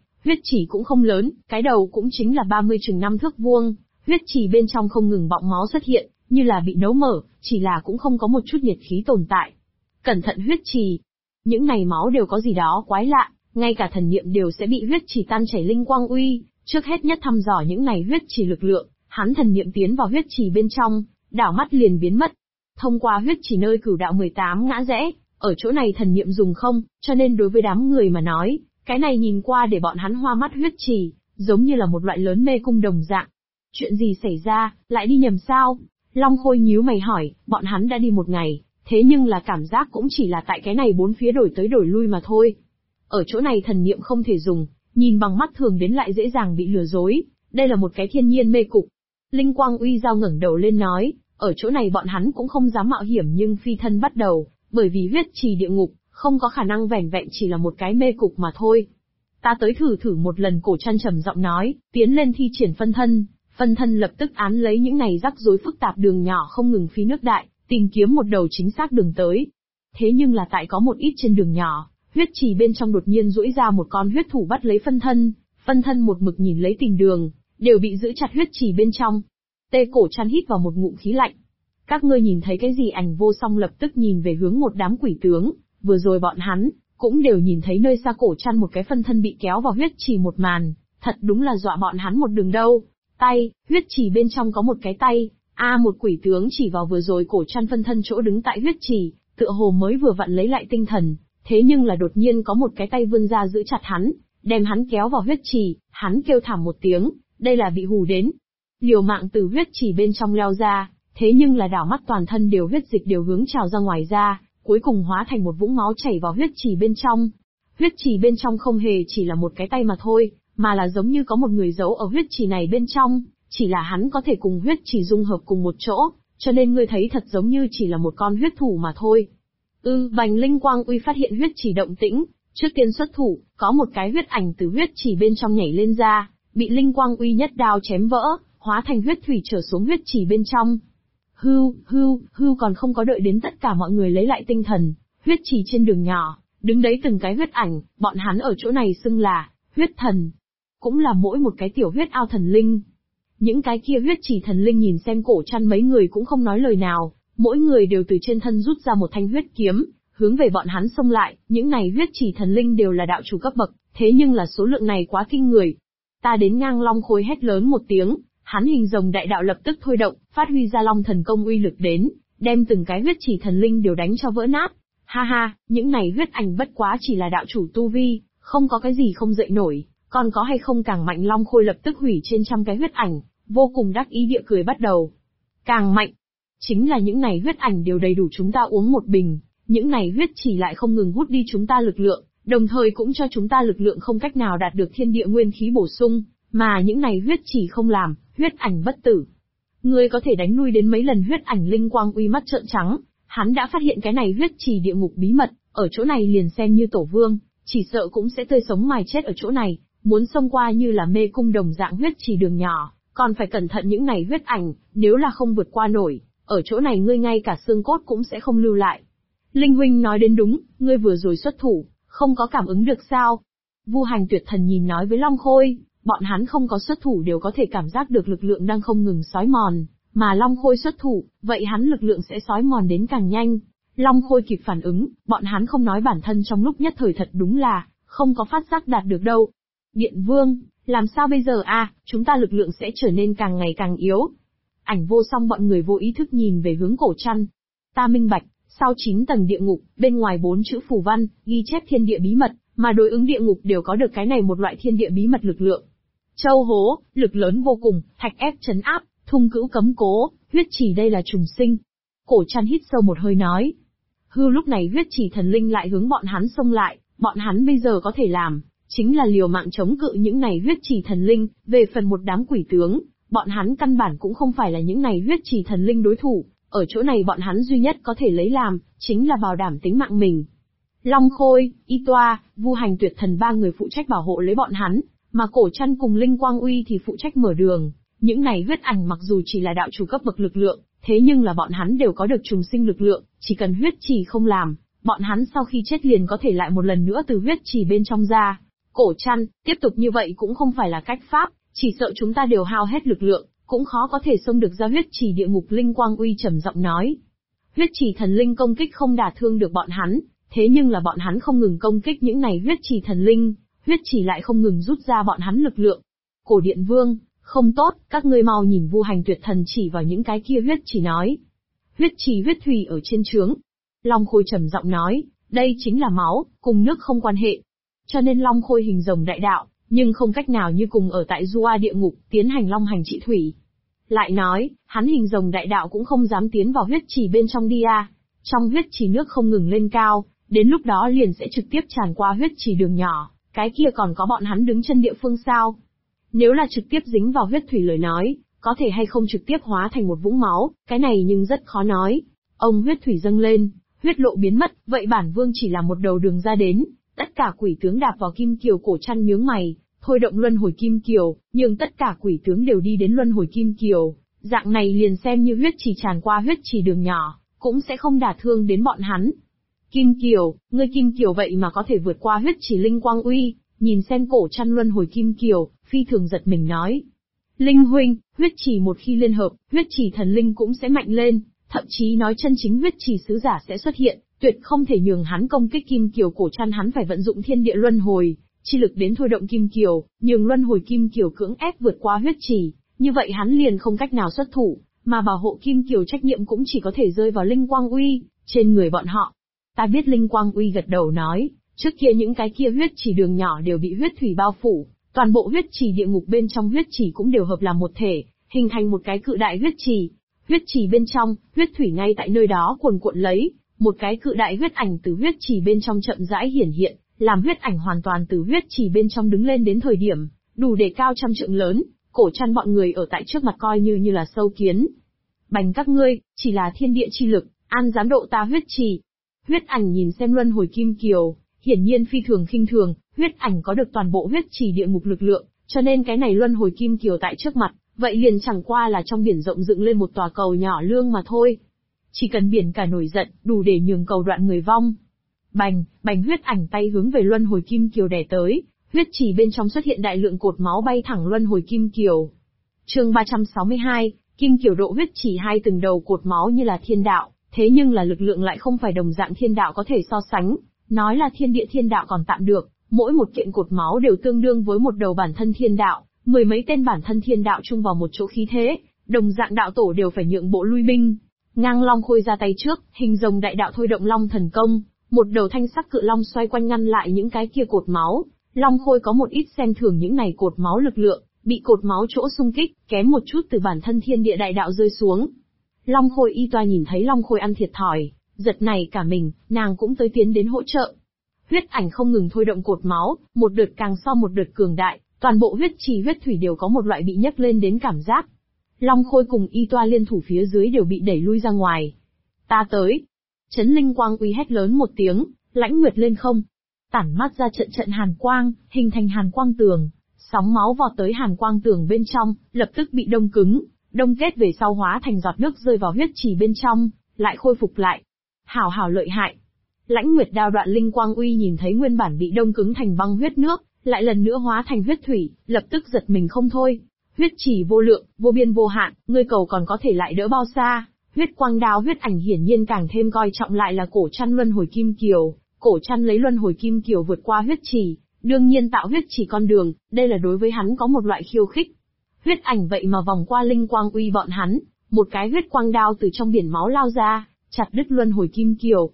chỉ cũng không lớn, cái đầu cũng chính là 30x5 thước vuông, huyết chỉ bên trong không ngừng bọng máu xuất hiện, như là bị nấu mở, chỉ là cũng không có một chút nhiệt khí tồn tại. Cẩn thận huyết trì. Những này máu đều có gì đó quái lạ, ngay cả thần niệm đều sẽ bị huyết trì tan chảy. Linh Quang Uy, trước hết nhất thăm dò những này huyết trì lực lượng, hắn thần niệm tiến vào huyết trì bên trong, đảo mắt liền biến mất. Thông qua huyết trì nơi cửu đạo 18 ngã rẽ, ở chỗ này thần niệm dùng không, cho nên đối với đám người mà nói, cái này nhìn qua để bọn hắn hoa mắt. Huyết trì, giống như là một loại lớn mê cung đồng dạng. Chuyện gì xảy ra, lại đi nhầm sao? Long Khôi nhíu mày hỏi, bọn hắn đã đi một ngày, thế nhưng là cảm giác cũng chỉ là tại cái này bốn phía đổi tới đổi lui mà thôi. Ở chỗ này thần niệm không thể dùng, nhìn bằng mắt thường đến lại dễ dàng bị lừa dối, đây là một cái thiên nhiên mê cục. Linh Quang Uy giao ngẩng đầu lên nói, ở chỗ này bọn hắn cũng không dám mạo hiểm nhưng phi thân bắt đầu, bởi vì huyết trì địa ngục, không có khả năng vẻn vẹn chỉ là một cái mê cục mà thôi. Ta tới thử một lần. Cổ trăn trầm giọng nói, tiến lên thi triển phân thân. Phân thân lập tức án lấy những này rắc rối phức tạp đường nhỏ không ngừng phi nước đại, tìm kiếm một đầu chính xác đường tới. Thế nhưng là tại có một ít trên đường nhỏ, huyết trì bên trong đột nhiên duỗi ra một con huyết thủ bắt lấy phân thân một mực nhìn lấy tìm đường, đều bị giữ chặt huyết trì bên trong. Tê Cổ Trăn hít vào một ngụm khí lạnh. Các ngươi nhìn thấy cái gì? Ảnh Vô Song lập tức nhìn về hướng một đám quỷ tướng, vừa rồi bọn hắn cũng đều nhìn thấy nơi xa Cổ Trăn một cái phân thân bị kéo vào huyết trì một màn, thật đúng là dọa bọn hắn một đường đâu. Tay, huyết trì bên trong có một cái tay, một quỷ tướng chỉ vào vừa rồi Cổ Trăn phân thân chỗ đứng tại huyết trì, tựa hồ mới vừa vặn lấy lại tinh thần, thế nhưng là đột nhiên có một cái tay vươn ra giữ chặt hắn, đem hắn kéo vào huyết trì, hắn kêu thảm một tiếng, đây là bị hù đến. Liều mạng từ huyết trì bên trong leo ra, thế nhưng là đảo mắt toàn thân đều huyết dịch đều hướng trào ra ngoài ra, cuối cùng hóa thành một vũng máu chảy vào huyết trì bên trong. Huyết trì bên trong không hề chỉ là một cái tay mà thôi, mà là giống như có một người giấu ở huyết trì này bên trong, chỉ là hắn có thể cùng huyết trì dung hợp cùng một chỗ, cho nên ngươi thấy thật giống như chỉ là một con huyết thủ mà thôi. Bành Linh Quang Uy phát hiện huyết trì động tĩnh, trước tiên xuất thủ, có một cái huyết ảnh từ huyết trì bên trong nhảy lên ra, bị Linh Quang Uy nhất đao chém vỡ, hóa thành huyết thủy trở xuống huyết trì bên trong. Hưu còn không có đợi đến tất cả mọi người lấy lại tinh thần, huyết trì trên đường nhỏ, đứng đấy từng cái huyết ảnh, bọn hắn ở chỗ này xưng là huyết thần, cũng là mỗi một cái tiểu huyết ao thần linh. Những cái kia huyết trì thần linh nhìn xem Cổ Trăn mấy người cũng không nói lời nào, mỗi người đều từ trên thân rút ra một thanh huyết kiếm, hướng về bọn hắn xông lại. Những này huyết trì thần linh đều là đạo chủ cấp bậc, thế nhưng là số lượng này quá kinh người. Ta đến ngang Long Khôi hét lớn một tiếng, hắn hình rồng đại đạo lập tức thôi động, phát huy ra Long Thần Công uy lực đến, đem từng cái huyết trì thần linh đều đánh cho vỡ nát. Ha ha, những này huyết ảnh bất quá chỉ là đạo chủ tu vi, không có cái gì không dậy nổi, còn có hay không càng mạnh. Long Khôi lập tức hủy trên trăm cái huyết ảnh, vô cùng đắc ý địa cười bắt đầu. Càng mạnh, chính là những này huyết ảnh đều đầy đủ chúng ta uống một bình, những này huyết chỉ lại không ngừng hút đi chúng ta lực lượng, đồng thời cũng cho chúng ta lực lượng không cách nào đạt được thiên địa nguyên khí bổ sung, mà những này huyết chỉ không làm, huyết ảnh bất tử. Ngươi có thể đánh lui đến mấy lần. Huyết ảnh Linh Quang Uy mắt trợn trắng, hắn đã phát hiện cái này huyết trì địa ngục bí mật, ở chỗ này liền xem như tổ vương, chỉ sợ cũng sẽ tươi sống mài chết ở chỗ này, muốn xông qua như là mê cung đồng dạng huyết trì đường nhỏ, còn phải cẩn thận những này huyết ảnh, nếu là không vượt qua nổi, ở chỗ này ngươi ngay cả xương cốt cũng sẽ không lưu lại. Linh huynh nói đến đúng, ngươi vừa rồi xuất thủ, không có cảm ứng được sao? Vu Hành Tuyệt Thần nhìn nói với Long Khôi, bọn hắn không có xuất thủ đều có thể cảm giác được lực lượng đang không ngừng xói mòn, mà Long Khôi xuất thủ, vậy hắn lực lượng sẽ xói mòn đến càng nhanh. Long Khôi kịp phản ứng, bọn hắn không nói bản thân trong lúc nhất thời thật đúng là không có phát giác đạt được đâu. Điện Vương, làm sao bây giờ chúng ta lực lượng sẽ trở nên càng ngày càng yếu. Ảnh Vô Song bọn người vô ý thức nhìn về hướng Cổ Trăn. Ta minh bạch, sau 9 tầng địa ngục, bên ngoài 4 chữ phù văn, ghi chép thiên địa bí mật, mà đối ứng địa ngục đều có được cái này một loại thiên địa bí mật lực lượng. Châu hố, lực lớn vô cùng, thạch ép trấn áp, thung cữu cấm cố, huyết chỉ đây là trùng sinh. Cổ Trăn hít sâu một hơi nói. Lúc này huyết chỉ thần linh lại hướng bọn hắn xông lại, bọn hắn bây giờ có thể làm, chính là liều mạng chống cự những này huyết chỉ thần linh. Về phần một đám quỷ tướng, bọn hắn căn bản cũng không phải là những này huyết chỉ thần linh đối thủ, ở chỗ này bọn hắn duy nhất có thể lấy làm, chính là bảo đảm tính mạng mình. Long Khôi, Y Toa, Vu Hành Tuyệt Thần ba người phụ trách bảo hộ lấy bọn hắn, mà Cổ Trăn cùng Linh Quang Uy thì phụ trách mở đường. Những này huyết ảnh mặc dù chỉ là đạo chủ cấp bậc lực lượng, thế nhưng là bọn hắn đều có được trùng sinh lực lượng, chỉ cần huyết trì không làm, bọn hắn sau khi chết liền có thể lại một lần nữa từ huyết trì bên trong ra. Cổ Trăn, tiếp tục như vậy cũng không phải là cách pháp, chỉ sợ chúng ta đều hao hết lực lượng, cũng khó có thể xông được ra huyết trì địa ngục. Linh Quang Uy trầm giọng nói. Huyết trì thần linh công kích không đả thương được bọn hắn, thế nhưng là bọn hắn không ngừng công kích những này huyết trì thần linh, huyết trì lại không ngừng rút ra bọn hắn lực lượng. Cổ Điện Vương, không tốt, các ngươi mau nhìn. Vu Hành Tuyệt Thần chỉ vào những cái kia huyết trì nói. Huyết trì huyết thủy ở trên trướng. Long Khôi trầm giọng nói, đây chính là máu, cùng nước không quan hệ. Cho nên Long Khôi hình rồng đại đạo, nhưng không cách nào như cùng ở tại Du A địa ngục, tiến hành long hành trị thủy. Lại nói, hắn hình rồng đại đạo cũng không dám tiến vào huyết trì bên trong đi Trong huyết trì nước không ngừng lên cao, đến lúc đó liền sẽ trực tiếp tràn qua huyết trì đường nhỏ, cái kia còn có bọn hắn đứng chân địa phương sao? Nếu là trực tiếp dính vào huyết thủy lời nói, có thể hay không trực tiếp hóa thành một vũng máu, cái này nhưng rất khó nói. Ông huyết thủy dâng lên, huyết lộ biến mất, vậy bản vương chỉ là một đầu đường ra đến. Tất cả quỷ tướng đạp vào kim kiều. Cổ Trăn nhướng mày, thôi động luân hồi kim kiều, nhưng tất cả quỷ tướng đều đi đến luân hồi kim kiều, dạng này liền xem như huyết trì tràn qua huyết trì đường nhỏ, cũng sẽ không đả thương đến bọn hắn. Kim kiều, ngươi kim kiều vậy mà có thể vượt qua huyết trì. Linh Quang Uy, nhìn xem Cổ Trăn luân hồi kim kiều, phi thường giật mình nói. Linh huynh, huyết chỉ một khi liên hợp, huyết chỉ thần linh cũng sẽ mạnh lên, thậm chí nói chân chính huyết chỉ sứ giả sẽ xuất hiện, tuyệt không thể nhường hắn công kích kim kiều cổ trăn, hắn phải vận dụng thiên địa luân hồi, chi lực đến thôi động kim kiều, nhường luân hồi kim kiều cưỡng ép vượt qua huyết chỉ, như vậy hắn liền không cách nào xuất thủ, mà bảo hộ kim kiều trách nhiệm cũng chỉ có thể rơi vào Linh Quang Uy, trên người bọn họ. Ta biết. Linh Quang Uy gật đầu nói, trước kia những cái kia huyết chỉ đường nhỏ đều bị huyết thủy bao phủ, toàn bộ huyết chỉ địa ngục bên trong huyết chỉ cũng đều hợp làm một thể, hình thành một cái cự đại huyết chỉ. Huyết chỉ bên trong, huyết thủy ngay tại nơi đó cuồn cuộn lấy, một cái cự đại huyết ảnh từ huyết chỉ bên trong chậm rãi hiển hiện, làm huyết ảnh hoàn toàn từ huyết chỉ bên trong đứng lên đến thời điểm, đủ để cao trăm trượng lớn, cổ trăn bọn người ở tại trước mặt coi như là sâu kiến. Bành các ngươi, chỉ là thiên địa chi lực, an dám độ ta huyết chỉ. Huyết ảnh nhìn xem luân hồi kim kiều, hiển nhiên phi thường khinh thường, huyết ảnh có được toàn bộ huyết chỉ địa ngục lực lượng, cho nên cái này luân hồi kim kiều tại trước mặt, vậy liền chẳng qua là trong biển rộng dựng lên một tòa cầu nhỏ lương mà thôi. Chỉ cần biển cả nổi giận, đủ để nhường cầu đoạn người vong. Bành, bành, huyết ảnh tay hướng về luân hồi kim kiều đè tới, huyết chỉ bên trong xuất hiện đại lượng cột máu bay thẳng luân hồi kim kiều. Chương 362, kim kiều độ huyết chỉ, hai từng đầu cột máu như là thiên đạo, thế nhưng là lực lượng lại không phải đồng dạng thiên đạo có thể so sánh, nói là thiên địa thiên đạo còn tạm được, mỗi một kiện cột máu đều tương đương với một đầu bản thân thiên đạo, mười mấy tên bản thân thiên đạo chung vào một chỗ khí thế, đồng dạng đạo tổ đều phải nhượng bộ lui binh. Ngang Long Khôi ra tay trước, hình rồng đại đạo thôi động Long thần công, một đầu thanh sắc cự long xoay quanh ngăn lại những cái kia cột máu. Long Khôi có một ít xem thường những này cột máu lực lượng, bị cột máu chỗ xung kích, kém một chút từ bản thân thiên địa đại đạo rơi xuống. Long Khôi y toa nhìn thấy Long Khôi ăn thiệt thòi, giật này cả mình, nàng cũng tới tiến đến hỗ trợ. Huyết ảnh không ngừng thôi động cột máu, một đợt càng so một đợt cường đại, toàn bộ huyết trì huyết thủy đều có một loại bị nhấc lên đến cảm giác. Long Khôi cùng y toa liên thủ phía dưới đều bị đẩy lui ra ngoài. Ta tới. Chấn Linh Quang Uy hét lớn một tiếng, lãnh nguyệt lên không. Tản mát ra trận trận hàn quang, hình thành hàn quang tường. Sóng máu vọt tới hàn quang tường bên trong, lập tức bị đông cứng, đông kết về sau hóa thành giọt nước rơi vào huyết trì bên trong, lại khôi phục lại. Hảo hảo lợi hại. Lãnh nguyệt đao đoạn Linh Quang Uy nhìn thấy nguyên bản bị đông cứng thành băng huyết nước, lại lần nữa hóa thành huyết thủy, lập tức giật mình không thôi. Huyết chỉ vô lượng, vô biên vô hạn, ngươi cầu còn có thể lại đỡ bao xa? Huyết quang đao huyết ảnh hiển nhiên càng thêm coi trọng lại là cổ trăn luân hồi kim kiều, cổ trăn lấy luân hồi kim kiều vượt qua huyết chỉ, đương nhiên tạo huyết chỉ con đường, đây là đối với hắn có một loại khiêu khích. Huyết ảnh vậy mà vòng qua Linh Quang Uy bọn hắn, một cái huyết quang đao từ trong biển máu lao ra, chặt đứt luân hồi kim kiều.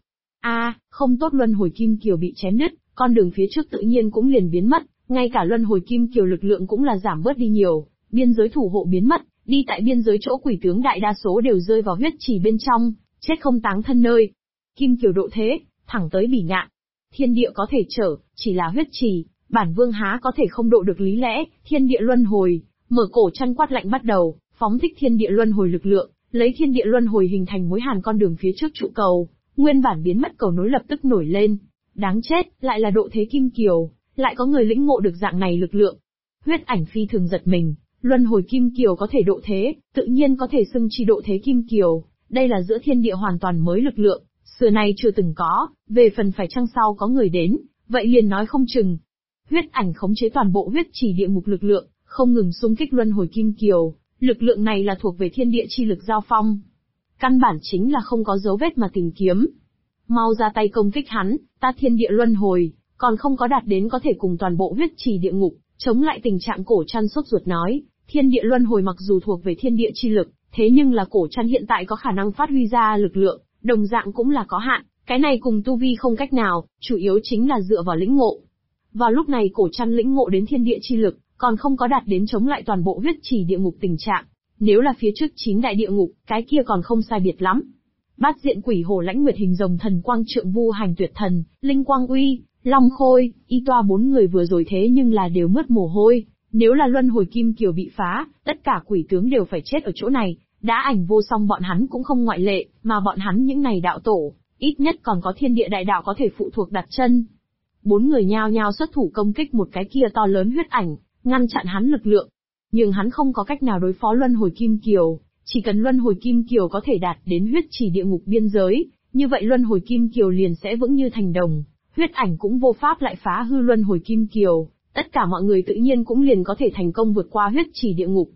Không tốt, luân hồi kim kiều bị chém đứt, con đường phía trước tự nhiên cũng liền biến mất, ngay cả luân hồi kim kiều lực lượng cũng là giảm bớt đi nhiều, biên giới thủ hộ biến mất, đi tại biên giới chỗ quỷ tướng đại đa số đều rơi vào huyết chỉ bên trong, chết không táng thân nơi. Kim kiều độ thế, thẳng tới bỉ ngạn. Thiên địa có thể trở, chỉ là huyết trì, bản vương há có thể không độ được lý lẽ, thiên địa luân hồi, mở cổ trăn quát lạnh bắt đầu, phóng thích thiên địa luân hồi lực lượng, lấy thiên địa luân hồi hình thành mối hàn con đường phía trước trụ cầu, nguyên bản biến mất cầu nối lập tức nổi lên. Đáng chết, lại là độ thế kim kiều, lại có người lĩnh ngộ được dạng này lực lượng. Huyết ảnh phi thường giật mình, luân hồi kim kiều có thể độ thế, tự nhiên có thể xưng chi độ thế kim kiều, đây là giữa thiên địa hoàn toàn mới lực lượng, xưa nay chưa từng có, về phần phải chăng sau có người đến, vậy liền nói không chừng. Huyết ảnh khống chế toàn bộ huyết chỉ địa ngục lực lượng, không ngừng xung kích luân hồi kim kiều, lực lượng này là thuộc về thiên địa chi lực giao phong. Căn bản chính là không có dấu vết mà tìm kiếm. Mau ra tay công kích hắn, ta thiên địa luân hồi, còn không có đạt đến có thể cùng toàn bộ huyết chỉ địa ngục, chống lại tình trạng cổ trăn sốt ruột nói, thiên địa luân hồi mặc dù thuộc về thiên địa chi lực, thế nhưng là cổ trăn hiện tại có khả năng phát huy ra lực lượng, đồng dạng cũng là có hạn, cái này cùng tu vi không cách nào, chủ yếu chính là dựa vào lĩnh ngộ. Vào lúc này cổ trăn lĩnh ngộ đến thiên địa chi lực, còn không có đạt đến chống lại toàn bộ huyết chỉ địa ngục tình trạng, nếu là phía trước 9 đại địa ngục, cái kia còn không sai biệt lắm. Bát diện quỷ hổ lãnh nguyệt hình rồng thần quang trượng vu hành tuyệt thần, Linh Quang Uy, Long Khôi, y toa 4 người vừa rồi thế nhưng là đều mướt mồ hôi, nếu là luân hồi kim kiều bị phá, tất cả quỷ tướng đều phải chết ở chỗ này, đã ảnh vô song bọn hắn cũng không ngoại lệ, mà bọn hắn những này đạo tổ, ít nhất còn có thiên địa đại đạo có thể phụ thuộc đặt chân. 4 người nhao nhao xuất thủ công kích một cái kia to lớn huyết ảnh, ngăn chặn hắn lực lượng. Nhưng hắn không có cách nào đối phó luân hồi kim kiều, chỉ cần luân hồi kim kiều có thể đạt đến huyết chỉ địa ngục biên giới, như vậy luân hồi kim kiều liền sẽ vững như thành đồng, huyết ảnh cũng vô pháp lại phá hư luân hồi kim kiều, tất cả mọi người tự nhiên cũng liền có thể thành công vượt qua huyết chỉ địa ngục.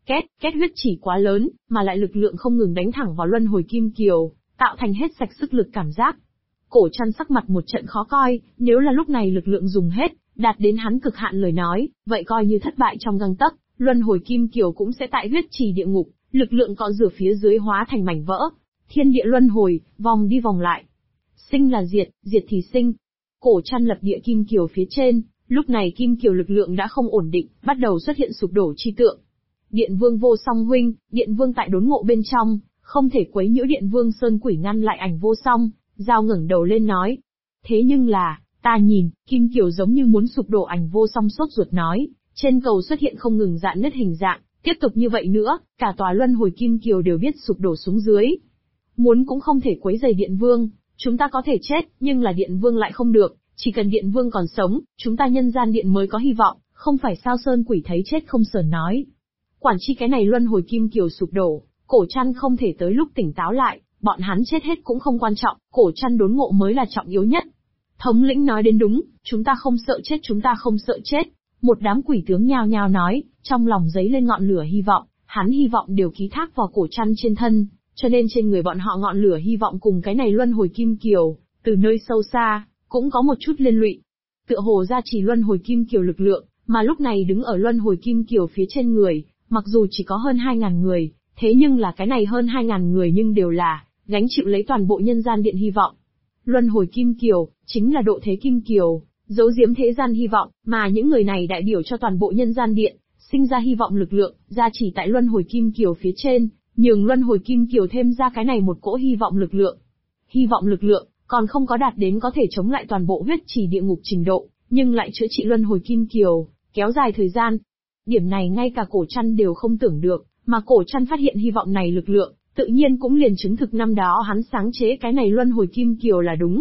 Két huyết chỉ quá lớn, mà lại lực lượng không ngừng đánh thẳng vào luân hồi kim kiều, tạo thành hết sạch sức lực cảm giác. Cổ Trăn sắc mặt một trận khó coi, nếu là lúc này lực lượng dùng hết, đạt đến hắn cực hạn lời nói, vậy coi như thất bại trong gang tấc, luân hồi kim kiều cũng sẽ tại huyết trì địa ngục, lực lượng cọ rửa phía dưới hóa thành mảnh vỡ. Thiên địa luân hồi, vòng đi vòng lại. Sinh là diệt, diệt thì sinh. Cổ Trăn lập địa kim kiều phía trên, lúc này kim kiều lực lượng đã không ổn định, bắt đầu xuất hiện sụp đổ chi tượng. Điện Vương Vô Song huynh, Điện Vương tại đốn ngộ bên trong, không thể quấy nhiễu Điện Vương Sơn Quỷ ngăn lại ảnh Vô Song, Giao ngẩng đầu lên nói. Thế nhưng là, ta nhìn, kim kiều giống như muốn sụp đổ, ảnh Vô Song sốt ruột nói, trên cầu xuất hiện không ngừng rạn nứt hình dạng, tiếp tục như vậy nữa, cả tòa luân hồi kim kiều đều biết sụp đổ xuống dưới. Muốn cũng không thể quấy rầy Điện Vương, chúng ta có thể chết, nhưng là Điện Vương lại không được, chỉ cần Điện Vương còn sống, chúng ta nhân gian điện mới có hy vọng, không phải sao? Sơn Quỷ thấy chết không sờn nói. Quản chi cái này luân hồi kim kiều sụp đổ, Cổ Trăn không thể tới lúc tỉnh táo lại, bọn hắn chết hết cũng không quan trọng, Cổ Trăn đốn ngộ mới là trọng yếu nhất. Thống lĩnh nói đến đúng, chúng ta không sợ chết, chúng ta không sợ chết. Một đám quỷ tướng nhao nhao nói, trong lòng dấy lên ngọn lửa hy vọng, hắn hy vọng đều ký thác vào Cổ Trăn trên thân, cho nên trên người bọn họ ngọn lửa hy vọng cùng cái này luân hồi kim kiều, từ nơi sâu xa, cũng có một chút liên lụy. Tựa hồ gia trì luân hồi kim kiều lực lượng, mà lúc này đứng ở luân hồi kim kiều phía trên người, mặc dù chỉ có hơn 2.000 người, thế nhưng là cái này hơn 2.000 người nhưng đều là gánh chịu lấy toàn bộ nhân gian điện hy vọng. Luân hồi kim kiều chính là độ thế kim kiều, giấu giếm thế gian hy vọng, mà những người này đại biểu cho toàn bộ nhân gian điện, sinh ra hy vọng lực lượng, gia trì tại luân hồi kim kiều phía trên, nhường luân hồi kim kiều thêm ra cái này một cỗ hy vọng lực lượng. Hy vọng lực lượng còn không có đạt đến có thể chống lại toàn bộ huyết trì địa ngục trình độ, nhưng lại chữa trị luân hồi kim kiều, kéo dài thời gian. Điểm này ngay cả Cổ Trăn đều không tưởng được, mà Cổ Trăn phát hiện hy vọng này lực lượng, tự nhiên cũng liền chứng thực năm đó hắn sáng chế cái này luân hồi kim kiều là đúng.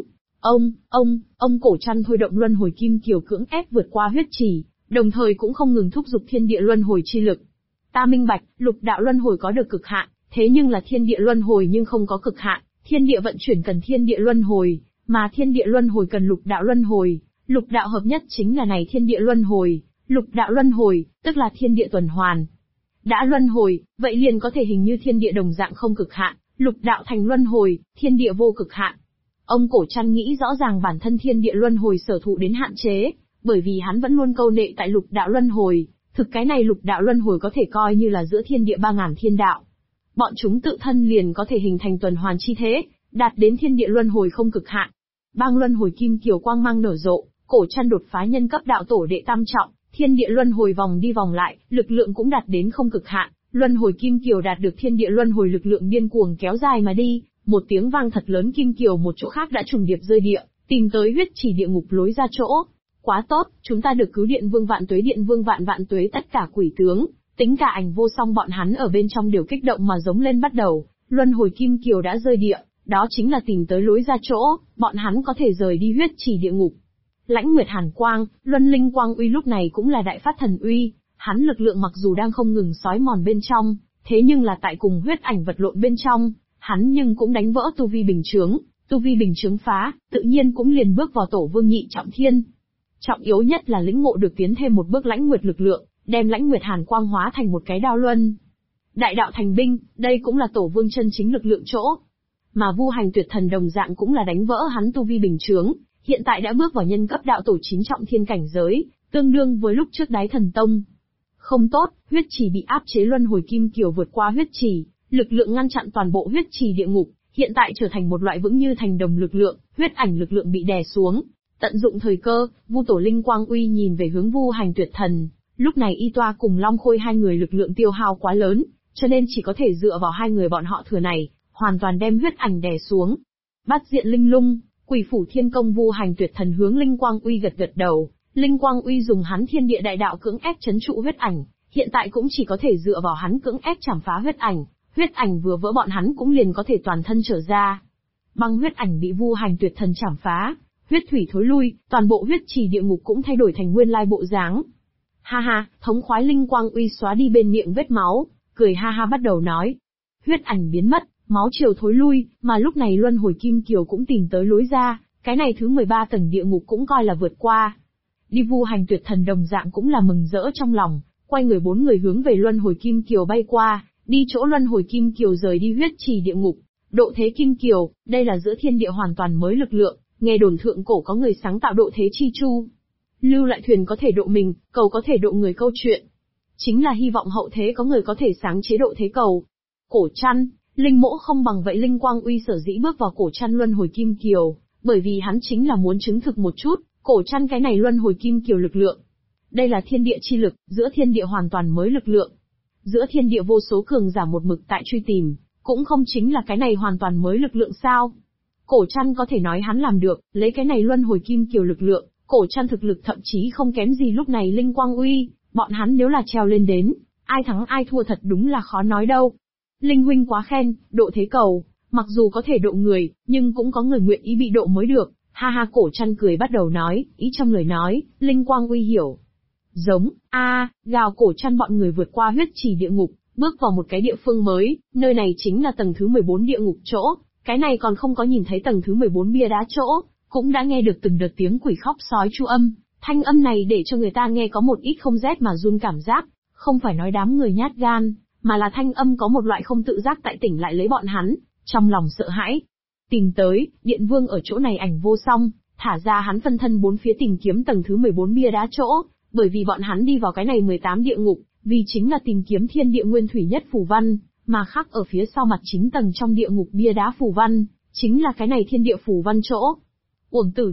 Ông Cổ Trăn thôi động luân hồi kim kiều cưỡng ép vượt qua huyết trì, đồng thời cũng không ngừng thúc giục thiên địa luân hồi chi lực. Ta minh bạch, lục đạo luân hồi có được cực hạn, thế nhưng là thiên địa luân hồi nhưng không có cực hạn, thiên địa vận chuyển cần thiên địa luân hồi, mà thiên địa luân hồi cần lục đạo luân hồi, lục đạo hợp nhất chính là này thiên địa luân hồi, lục đạo luân hồi, tức là thiên địa tuần hoàn. Đã luân hồi, vậy liền có thể hình như thiên địa đồng dạng không cực hạn, lục đạo thành luân hồi, thiên địa vô cực hạn. Ông Cổ Trăn nghĩ rõ ràng bản thân thiên địa luân hồi sở thụ đến hạn chế, bởi vì hắn vẫn luôn câu nệ tại lục đạo luân hồi, thực cái này lục đạo luân hồi có thể coi như là giữa thiên địa 3.000 thiên đạo. Bọn chúng tự thân liền có thể hình thành tuần hoàn chi thế, đạt đến thiên địa luân hồi không cực hạn. Bang luân hồi kim kiều quang mang nở rộ, Cổ Trăn đột phá nhân cấp đạo tổ đệ tam trọng, thiên địa luân hồi vòng đi vòng lại, lực lượng cũng đạt đến không cực hạn, luân hồi kim kiều đạt được thiên địa luân hồi lực lượng điên cuồng kéo dài mà đi, một tiếng vang thật lớn, kim kiều một chỗ khác đã trùng điệp rơi địa, tìm tới huyết trì địa ngục lối ra chỗ. Quá tốt, chúng ta được cứu. Điện Vương vạn tuế, Điện Vương vạn vạn tuế, tất cả quỷ tướng, tính cả ảnh Vô Song bọn hắn ở bên trong đều kích động mà giống lên bắt đầu, luân hồi kim kiều đã rơi địa, đó chính là tìm tới lối ra chỗ, bọn hắn có thể rời đi huyết trì địa ngục. Lãnh Nguyệt Hàn Quang, Luân Linh Quang uy lúc này cũng là đại phát thần uy, hắn lực lượng mặc dù đang không ngừng xói mòn bên trong, thế nhưng là tại cùng huyết ảnh vật lộn bên trong, hắn nhưng cũng đánh vỡ tu vi bình chướng phá, tự nhiên cũng liền bước vào tổ vương nhị trọng thiên. Trọng yếu nhất là lĩnh ngộ được tiến thêm một bước Lãnh Nguyệt lực lượng, đem Lãnh Nguyệt Hàn Quang hóa thành một cái đao luân. Đại đạo thành binh, đây cũng là tổ vương chân chính lực lượng chỗ. Mà Vu Hành Tuyệt Thần đồng dạng cũng là đánh vỡ hắn tu vi bình chướng, hiện tại đã bước vào nhân cấp đạo tổ 9 trọng thiên cảnh giới, tương đương với lúc trước Đái Thần Tông. Không tốt, huyết trì bị áp chế, luân hồi kim kiều vượt qua huyết trì, lực lượng ngăn chặn toàn bộ huyết trì địa ngục, hiện tại trở thành một loại vững như thành đồng lực lượng, huyết ảnh lực lượng bị đè xuống. Tận dụng thời cơ, Vu Tổ Linh Quang uy nhìn về hướng Vu Hành Tuyệt Thần, lúc này Y Toa cùng Long Khôi hai người lực lượng tiêu hao quá lớn, cho nên chỉ có thể dựa vào hai người bọn họ thừa này, hoàn toàn đem huyết ảnh đè xuống. Bát diện linh lung, Quỷ Phủ Thiên Công. Vu Hành Tuyệt Thần hướng Linh Quang uy gật gật đầu, Linh Quang uy dùng hắn thiên địa đại đạo cưỡng ép trấn trụ huyết ảnh, hiện tại cũng chỉ có thể dựa vào hắn cưỡng ép chảm phá huyết ảnh vừa vỡ bọn hắn cũng liền có thể toàn thân trở ra. Băng huyết ảnh bị Vu Hành Tuyệt Thần chảm phá, huyết thủy thối lui, toàn bộ huyết trì địa ngục cũng thay đổi thành nguyên lai bộ dáng. Ha ha, thống khoái. Linh Quang uy xóa đi bên miệng vết máu, cười ha ha bắt đầu nói. Huyết ảnh biến mất, máu triều thối lui, mà lúc này luân hồi kim kiều cũng tìm tới lối ra, cái này thứ 13 tầng địa ngục cũng coi là vượt qua. Đi. Vu Hành Tuyệt Thần đồng dạng cũng là mừng rỡ trong lòng, quay người 4 người hướng về luân hồi kim kiều bay qua, đi chỗ luân hồi kim kiều rời đi huyết trì địa ngục. Độ thế kim kiều, đây là giữa thiên địa hoàn toàn mới lực lượng, nghe đồn thượng cổ có người sáng tạo độ thế chi chu. Lưu lại thuyền có thể độ mình, cầu có thể độ người câu chuyện. Chính là hy vọng hậu thế có người có thể sáng chế độ thế cầu. Cổ Trăn, Linh Mỗ không bằng vậy Linh Quang Uy sở dĩ bước vào Cổ Trăn luân hồi kim kiều, bởi vì hắn chính là muốn chứng thực một chút, Cổ Trăn cái này luân hồi kim kiều lực lượng. Đây là thiên địa chi lực, giữa thiên địa hoàn toàn mới lực lượng. Giữa thiên địa vô số cường giả một mực tại truy tìm, cũng không chính là cái này hoàn toàn mới lực lượng sao? Cổ Trăn có thể nói hắn làm được, lấy cái này luân hồi kim kiều lực lượng, Cổ Trăn thực lực thậm chí không kém gì lúc này Linh Quang Uy, bọn hắn nếu là treo lên đến, ai thắng ai thua thật đúng là khó nói đâu. Linh huynh quá khen, độ thế cầu, mặc dù có thể độ người, nhưng cũng có người nguyện ý bị độ mới được. Ha ha, Cổ Trăn cười bắt đầu nói, ý trong lời nói, Linh Quang Uy hiểu. Giống, gào Cổ Trăn bọn người vượt qua huyết trì địa ngục, bước vào một cái địa phương mới, nơi này chính là tầng thứ 14 địa ngục chỗ, cái này còn không có nhìn thấy tầng thứ 14 bia đá chỗ, cũng đã nghe được từng đợt tiếng quỷ khóc sói chu âm, thanh âm này để cho người ta nghe có một ít không rét mà run cảm giác, không phải nói đám người nhát gan, mà là thanh âm có một loại không tự giác tại tỉnh lại lấy bọn hắn, trong lòng sợ hãi. Tìm tới, Điện Vương ở chỗ này ảnh vô song, thả ra hắn phân thân bốn phía tìm kiếm tầng thứ 14 bia đá chỗ, bởi vì bọn hắn đi vào cái này 18 địa ngục, vì chính là tìm kiếm thiên địa nguyên thủy nhất phù văn, mà khắc ở phía sau mặt 9 tầng trong địa ngục bia đá phù văn, chính là cái này thiên địa phù văn chỗ. Uổng tử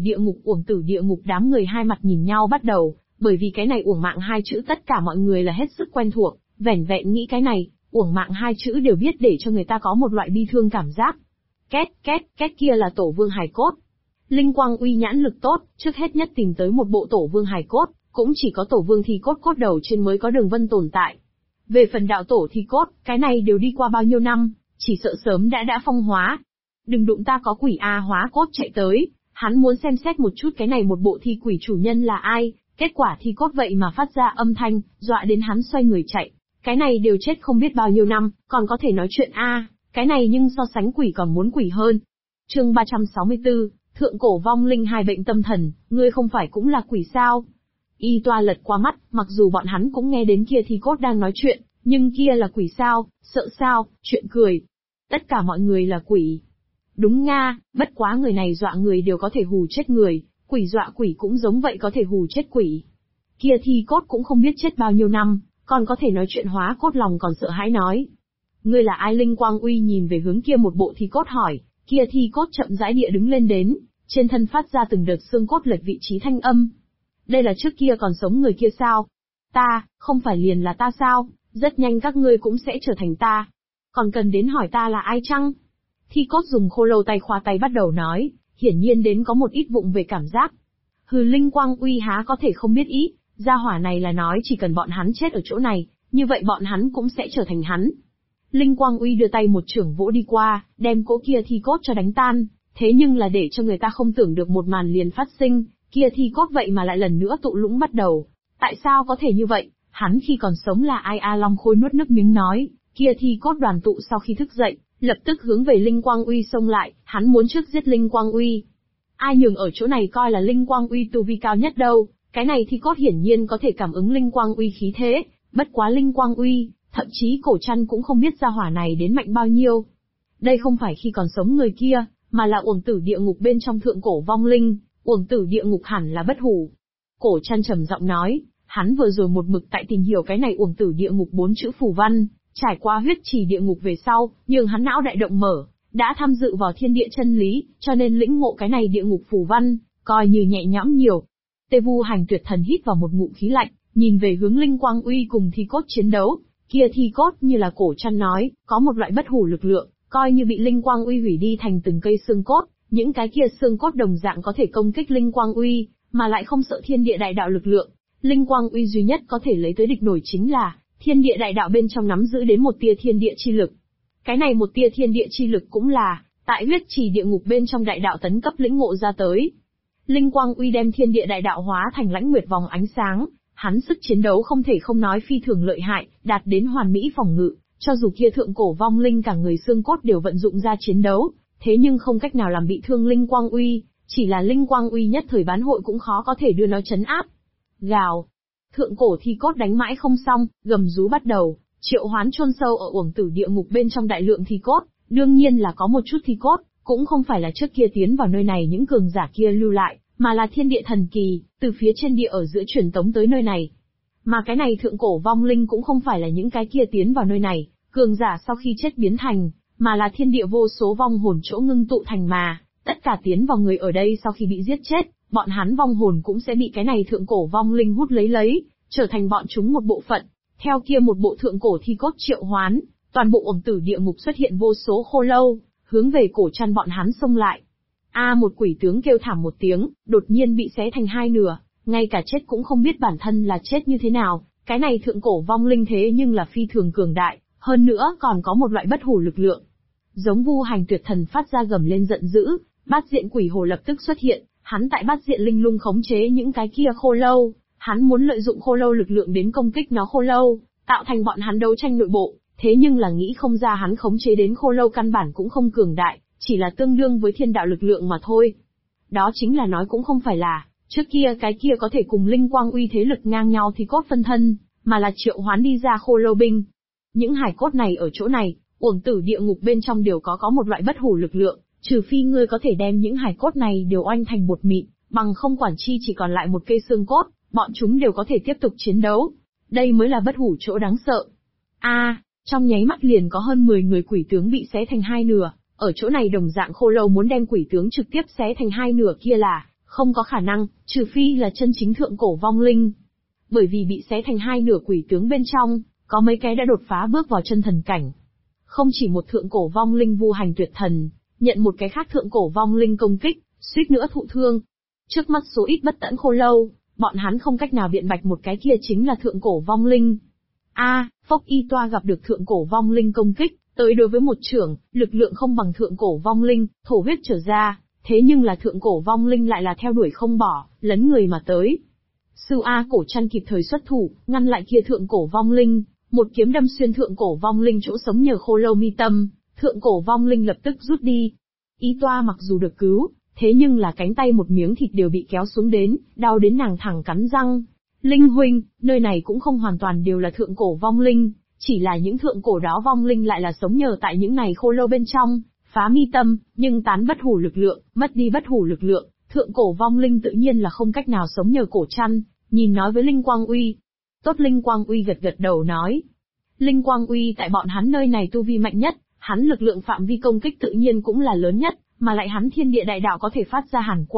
địa ngục đám người hai mặt nhìn nhau bắt đầu, bởi vì cái này uổng mạng hai chữ tất cả mọi người là hết sức quen thuộc, vẻn vẹn nghĩ cái này, uổng mạng hai chữ đều biết để cho người ta có một loại bi thương cảm giác. Két két kia là tổ vương hài cốt. Linh Quang Uy nhãn lực tốt, trước hết nhất tìm tới một bộ tổ vương hài cốt, cũng chỉ có tổ vương thi cốt cốt đầu trên mới có đường vân tồn tại. Về phần đạo tổ thi cốt, cái này đều đi qua bao nhiêu năm, chỉ sợ sớm đã phong hóa. Đừng đụng ta có quỷ hóa cốt chạy tới, hắn muốn xem xét một chút cái này một bộ thi quỷ chủ nhân là ai, kết quả thi cốt vậy mà phát ra âm thanh, dọa đến hắn xoay người chạy. Cái này đều chết không biết bao nhiêu năm, còn có thể nói chuyện cái này nhưng so sánh quỷ còn muốn quỷ hơn. Chương 364, Thượng cổ vong linh hai bệnh tâm thần, ngươi không phải cũng là quỷ sao? Y toa lật qua mắt, mặc dù bọn hắn cũng nghe đến kia thi cốt đang nói chuyện, nhưng kia là quỷ sao, sợ sao, chuyện cười. Tất cả mọi người là quỷ. Đúng nga, bất quá người này dọa người đều có thể hù chết người, quỷ dọa quỷ cũng giống vậy có thể hù chết quỷ. Kia thi cốt cũng không biết chết bao nhiêu năm, còn có thể nói chuyện hóa cốt lòng còn sợ hãi nói. Ngươi là ai? Linh Quang Uy nhìn về hướng kia một bộ thi cốt hỏi, kia thi cốt chậm rãi địa đứng lên đến, trên thân phát ra từng đợt xương cốt lệch vị trí thanh âm. Đây là trước kia còn sống người kia sao? Ta, không phải liền là ta sao? Rất nhanh các ngươi cũng sẽ trở thành ta. Còn cần đến hỏi ta là ai chăng? Thi cốt dùng khô lâu tay khoa tay bắt đầu nói, hiển nhiên đến có một ít vụng về cảm giác. Hừ, Linh Quang Uy há có thể không biết ý, gia hỏa này là nói chỉ cần bọn hắn chết ở chỗ này, như vậy bọn hắn cũng sẽ trở thành hắn. Linh Quang Uy đưa tay một chưởng vỗ đi qua, đem cỗ kia thi cốt cho đánh tan, thế nhưng là để cho người ta không tưởng được một màn liền phát sinh, kia thi cốt vậy mà lại lần nữa tụ lũng bắt đầu. Tại sao có thể như vậy? Hắn khi còn sống là ai? A Long Khôi nuốt nước miếng nói, kia thi cốt đoàn tụ sau khi thức dậy, lập tức hướng về Linh Quang Uy xông lại, hắn muốn trước giết Linh Quang Uy. Ai nhường ở chỗ này coi là Linh Quang Uy tu vi cao nhất đâu, cái này thi cốt hiển nhiên có thể cảm ứng Linh Quang Uy khí thế, bất quá Linh Quang Uy, thậm chí Cổ Trăn cũng không biết gia hỏa này đến mạnh bao nhiêu. Đây không phải khi còn sống người kia, mà là uổng tử địa ngục bên trong thượng cổ vong linh, uổng tử địa ngục hẳn là bất hủ. Cổ Trăn trầm giọng nói, hắn vừa rồi một mực tại tìm hiểu cái này uổng tử địa ngục 4 chữ phù văn, trải qua huyết trì địa ngục về sau, nhưng hắn não đại động mở, đã tham dự vào thiên địa chân lý, cho nên lĩnh ngộ cái này địa ngục phù văn, coi như nhẹ nhõm nhiều. Tê Vu Hành Tuyệt Thần hít vào một ngụm khí lạnh, nhìn về hướng Linh Quang Uy cùng thi cốt chiến đấu, kia thi cốt như là Cổ Trăn nói, có một loại bất hủ lực lượng, coi như bị Linh Quang Uy hủy đi thành từng cây xương cốt, những cái kia xương cốt đồng dạng có thể công kích Linh Quang Uy, mà lại không sợ thiên địa đại đạo lực lượng. Linh Quang Uy duy nhất có thể lấy tới địch nổi chính là thiên địa đại đạo bên trong nắm giữ đến một tia thiên địa chi lực. Cái này một tia thiên địa chi lực cũng là tại huyết trì địa ngục bên trong đại đạo tấn cấp lĩnh ngộ ra tới. Linh Quang Uy đem thiên địa đại đạo hóa thành lãnh nguyệt vòng ánh sáng, hắn sức chiến đấu không thể không nói phi thường lợi hại, đạt đến hoàn mỹ phòng ngự, cho dù kia thượng cổ vong linh cả người xương cốt đều vận dụng ra chiến đấu, thế nhưng không cách nào làm bị thương Linh Quang Uy, chỉ là Linh Quang Uy nhất thời bán hội cũng khó có thể đưa nó trấn áp. Gào. Thượng cổ thi cốt đánh mãi không xong, gầm rú bắt đầu, triệu hoán chôn sâu ở uổng tử địa ngục bên trong đại lượng thi cốt, đương nhiên là có một chút thi cốt, cũng không phải là trước kia tiến vào nơi này những cường giả kia lưu lại, mà là thiên địa thần kỳ, từ phía trên địa ở giữa truyền tống tới nơi này. Mà cái này thượng cổ vong linh cũng không phải là những cái kia tiến vào nơi này, cường giả sau khi chết biến thành, mà là thiên địa vô số vong hồn chỗ ngưng tụ thành mà, tất cả tiến vào người ở đây sau khi bị giết chết, bọn hắn vong hồn cũng sẽ bị cái này thượng cổ vong linh hút lấy, trở thành bọn chúng một bộ phận. Theo kia một bộ thượng cổ thi cốt triệu hoán, toàn bộ uổng tử địa ngục xuất hiện vô số khô lâu, hướng về cổ chăn bọn hắn xông lại. Một quỷ tướng kêu thảm một tiếng, đột nhiên bị xé thành hai nửa, ngay cả chết cũng không biết bản thân là chết như thế nào, cái này thượng cổ vong linh thế nhưng là phi thường cường đại, hơn nữa còn có một loại bất hủ lực lượng. Giống Vu Hành Tuyệt Thần phát ra gầm lên giận dữ, bát diện quỷ hồ lập tức xuất hiện, hắn tại bát diện linh lung khống chế những cái kia khô lâu, hắn muốn lợi dụng khô lâu lực lượng đến công kích nó khô lâu, tạo thành bọn hắn đấu tranh nội bộ, thế nhưng là nghĩ không ra hắn khống chế đến khô lâu căn bản cũng không cường đại, chỉ là tương đương với thiên đạo lực lượng mà thôi. Đó chính là nói cũng không phải là, trước kia cái kia có thể cùng linh quang uy thế lực ngang nhau thì cốt phân thân, mà là triệu hoán đi ra khô lâu binh. Những hải cốt này ở chỗ này, uổng tử địa ngục bên trong đều có một loại bất hủ lực lượng, trừ phi ngươi có thể đem những hải cốt này đều oanh thành bột mịn, bằng không quản chi chỉ còn lại một cây xương cốt, bọn chúng đều có thể tiếp tục chiến đấu. Đây mới là bất hủ chỗ đáng sợ. Trong nháy mắt liền có hơn 10 người quỷ tướng bị xé thành hai nửa, ở chỗ này đồng dạng khô lâu muốn đem quỷ tướng trực tiếp xé thành hai nửa kia là không có khả năng, trừ phi là chân chính thượng cổ vong linh. Bởi vì bị xé thành hai nửa quỷ tướng bên trong, có mấy cái đã đột phá bước vào chân thần cảnh. Không chỉ một thượng cổ vong linh Vu Hành Tuyệt Thần, nhận một cái khác thượng cổ vong linh công kích, suýt nữa thụ thương. Trước mắt số ít bất tẫn khô lâu, bọn hắn không cách nào biện bạch một cái kia chính là thượng cổ vong linh. Phốc Y Toa gặp được thượng cổ vong linh công kích, tới đối với một chưởng, lực lượng không bằng thượng cổ vong linh, thổ huyết trở ra, thế nhưng là thượng cổ vong linh lại là theo đuổi không bỏ, lấn người mà tới. Sư A Cổ Trăn kịp thời xuất thủ, ngăn lại kia thượng cổ vong linh, một kiếm đâm xuyên thượng cổ vong linh chỗ sống nhờ khô lâu mi tâm, thượng cổ vong linh lập tức rút đi. Y Toa mặc dù được cứu, thế nhưng là cánh tay một miếng thịt đều bị kéo xuống đến, đau đến nàng thẳng cắn răng. Linh huynh, nơi này cũng không hoàn toàn đều là thượng cổ vong linh, chỉ là những thượng cổ đó vong linh lại là sống nhờ tại những này khô lâu bên trong, phá mi tâm, nhưng tán bất hủ lực lượng, mất đi bất hủ lực lượng, thượng cổ vong linh tự nhiên là không cách nào sống nhờ cổ chăn, nhìn nói với Linh Quang Uy. Tốt, Linh Quang Uy gật gật đầu nói. Linh Quang Uy tại bọn hắn nơi này tu vi mạnh nhất, hắn lực lượng phạm vi công kích tự nhiên cũng là lớn nhất, mà lại hắn thiên địa đại đạo có thể phát ra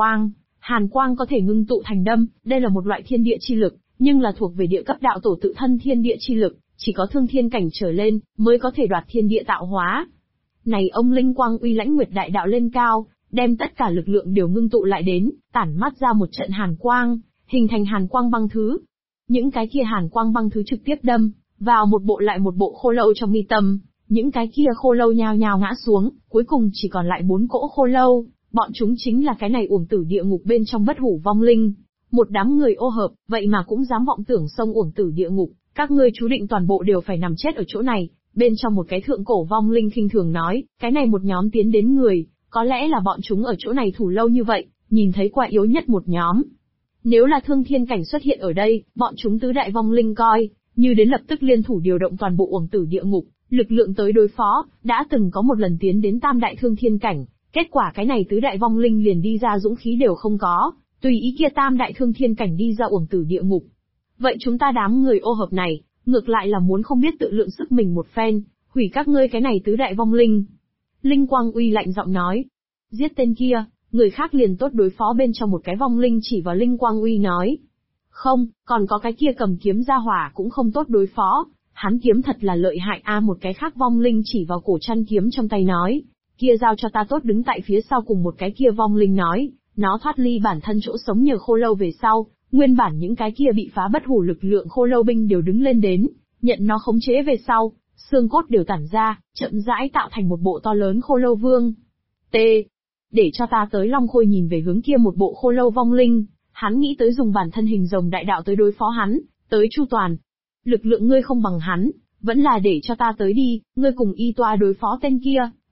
hàn quang có thể ngưng tụ thành đâm, đây là một loại thiên địa chi lực, nhưng là thuộc về địa cấp đạo tổ tự thân thiên địa chi lực, chỉ có thương thiên cảnh trở lên, mới có thể đoạt thiên địa tạo hóa. Này ông Linh Quang Uy lãnh nguyệt đại đạo lên cao, đem tất cả lực lượng đều ngưng tụ lại đến, tản mát ra một trận hàn quang, hình thành hàn quang băng thứ. Những cái kia hàn quang băng thứ trực tiếp đâm vào một bộ lại một bộ khô lâu trong mi tâm, những cái kia khô lâu nhao nhao ngã xuống, cuối cùng chỉ còn lại 4 cỗ khô lâu, bọn chúng chính là cái này uổng tử địa ngục bên trong bất hủ vong linh. Một đám người ô hợp, vậy mà cũng dám vọng tưởng xông uổng tử địa ngục, các ngươi chú định toàn bộ đều phải nằm chết ở chỗ này. Bên trong một cái thượng cổ vong linh khinh thường nói, cái này một nhóm tiến đến người, có lẽ là bọn chúng ở chỗ này thủ lâu như vậy, nhìn thấy quá yếu nhất một nhóm. Nếu là thương thiên cảnh xuất hiện ở đây, bọn chúng tứ đại vong linh coi như đến lập tức liên thủ điều động toàn bộ uổng tử địa ngục, lực lượng tới đối phó, đã từng có một lần tiến đến tam đại thương thiên cảnh, kết quả cái này tứ đại vong linh liền đi ra dũng khí đều không có, tùy ý kia tam đại thương thiên cảnh đi ra uổng tử địa ngục. Vậy chúng ta đám người ô hợp này, ngược lại là muốn không biết tự lượng sức mình một phen, hủy các ngươi cái này tứ đại vong linh. Linh Quang Uy lạnh giọng nói, giết tên kia, người khác liền tốt đối phó. Bên trong một cái vong linh chỉ vào Linh Quang Uy nói, không, còn có cái kia cầm kiếm ra hỏa cũng không tốt đối phó, hắn kiếm thật là lợi hại. Một cái khác vong linh chỉ vào cổ chăn kiếm trong tay nói, kia giao cho ta. Tốt đứng tại phía sau cùng một cái kia vong linh nói, nó thoát ly bản thân chỗ sống nhờ khô lâu về sau, nguyên bản những cái kia bị phá bất hủ lực lượng khô lâu binh đều đứng lên đến, nhận nó khống chế về sau, xương cốt đều tản ra, chậm rãi tạo thành một bộ to lớn khô lâu vương. Để cho ta tới. Long Khôi nhìn về hướng kia một bộ khô lâu vong linh, hắn nghĩ tới dùng bản thân hình rồng đại đạo tới đối phó hắn, tới chu toàn. Lực lượng ngươi không bằng hắn, vẫn là để cho ta tới đi, ngươi cùng Y Toa đối phó tên kia.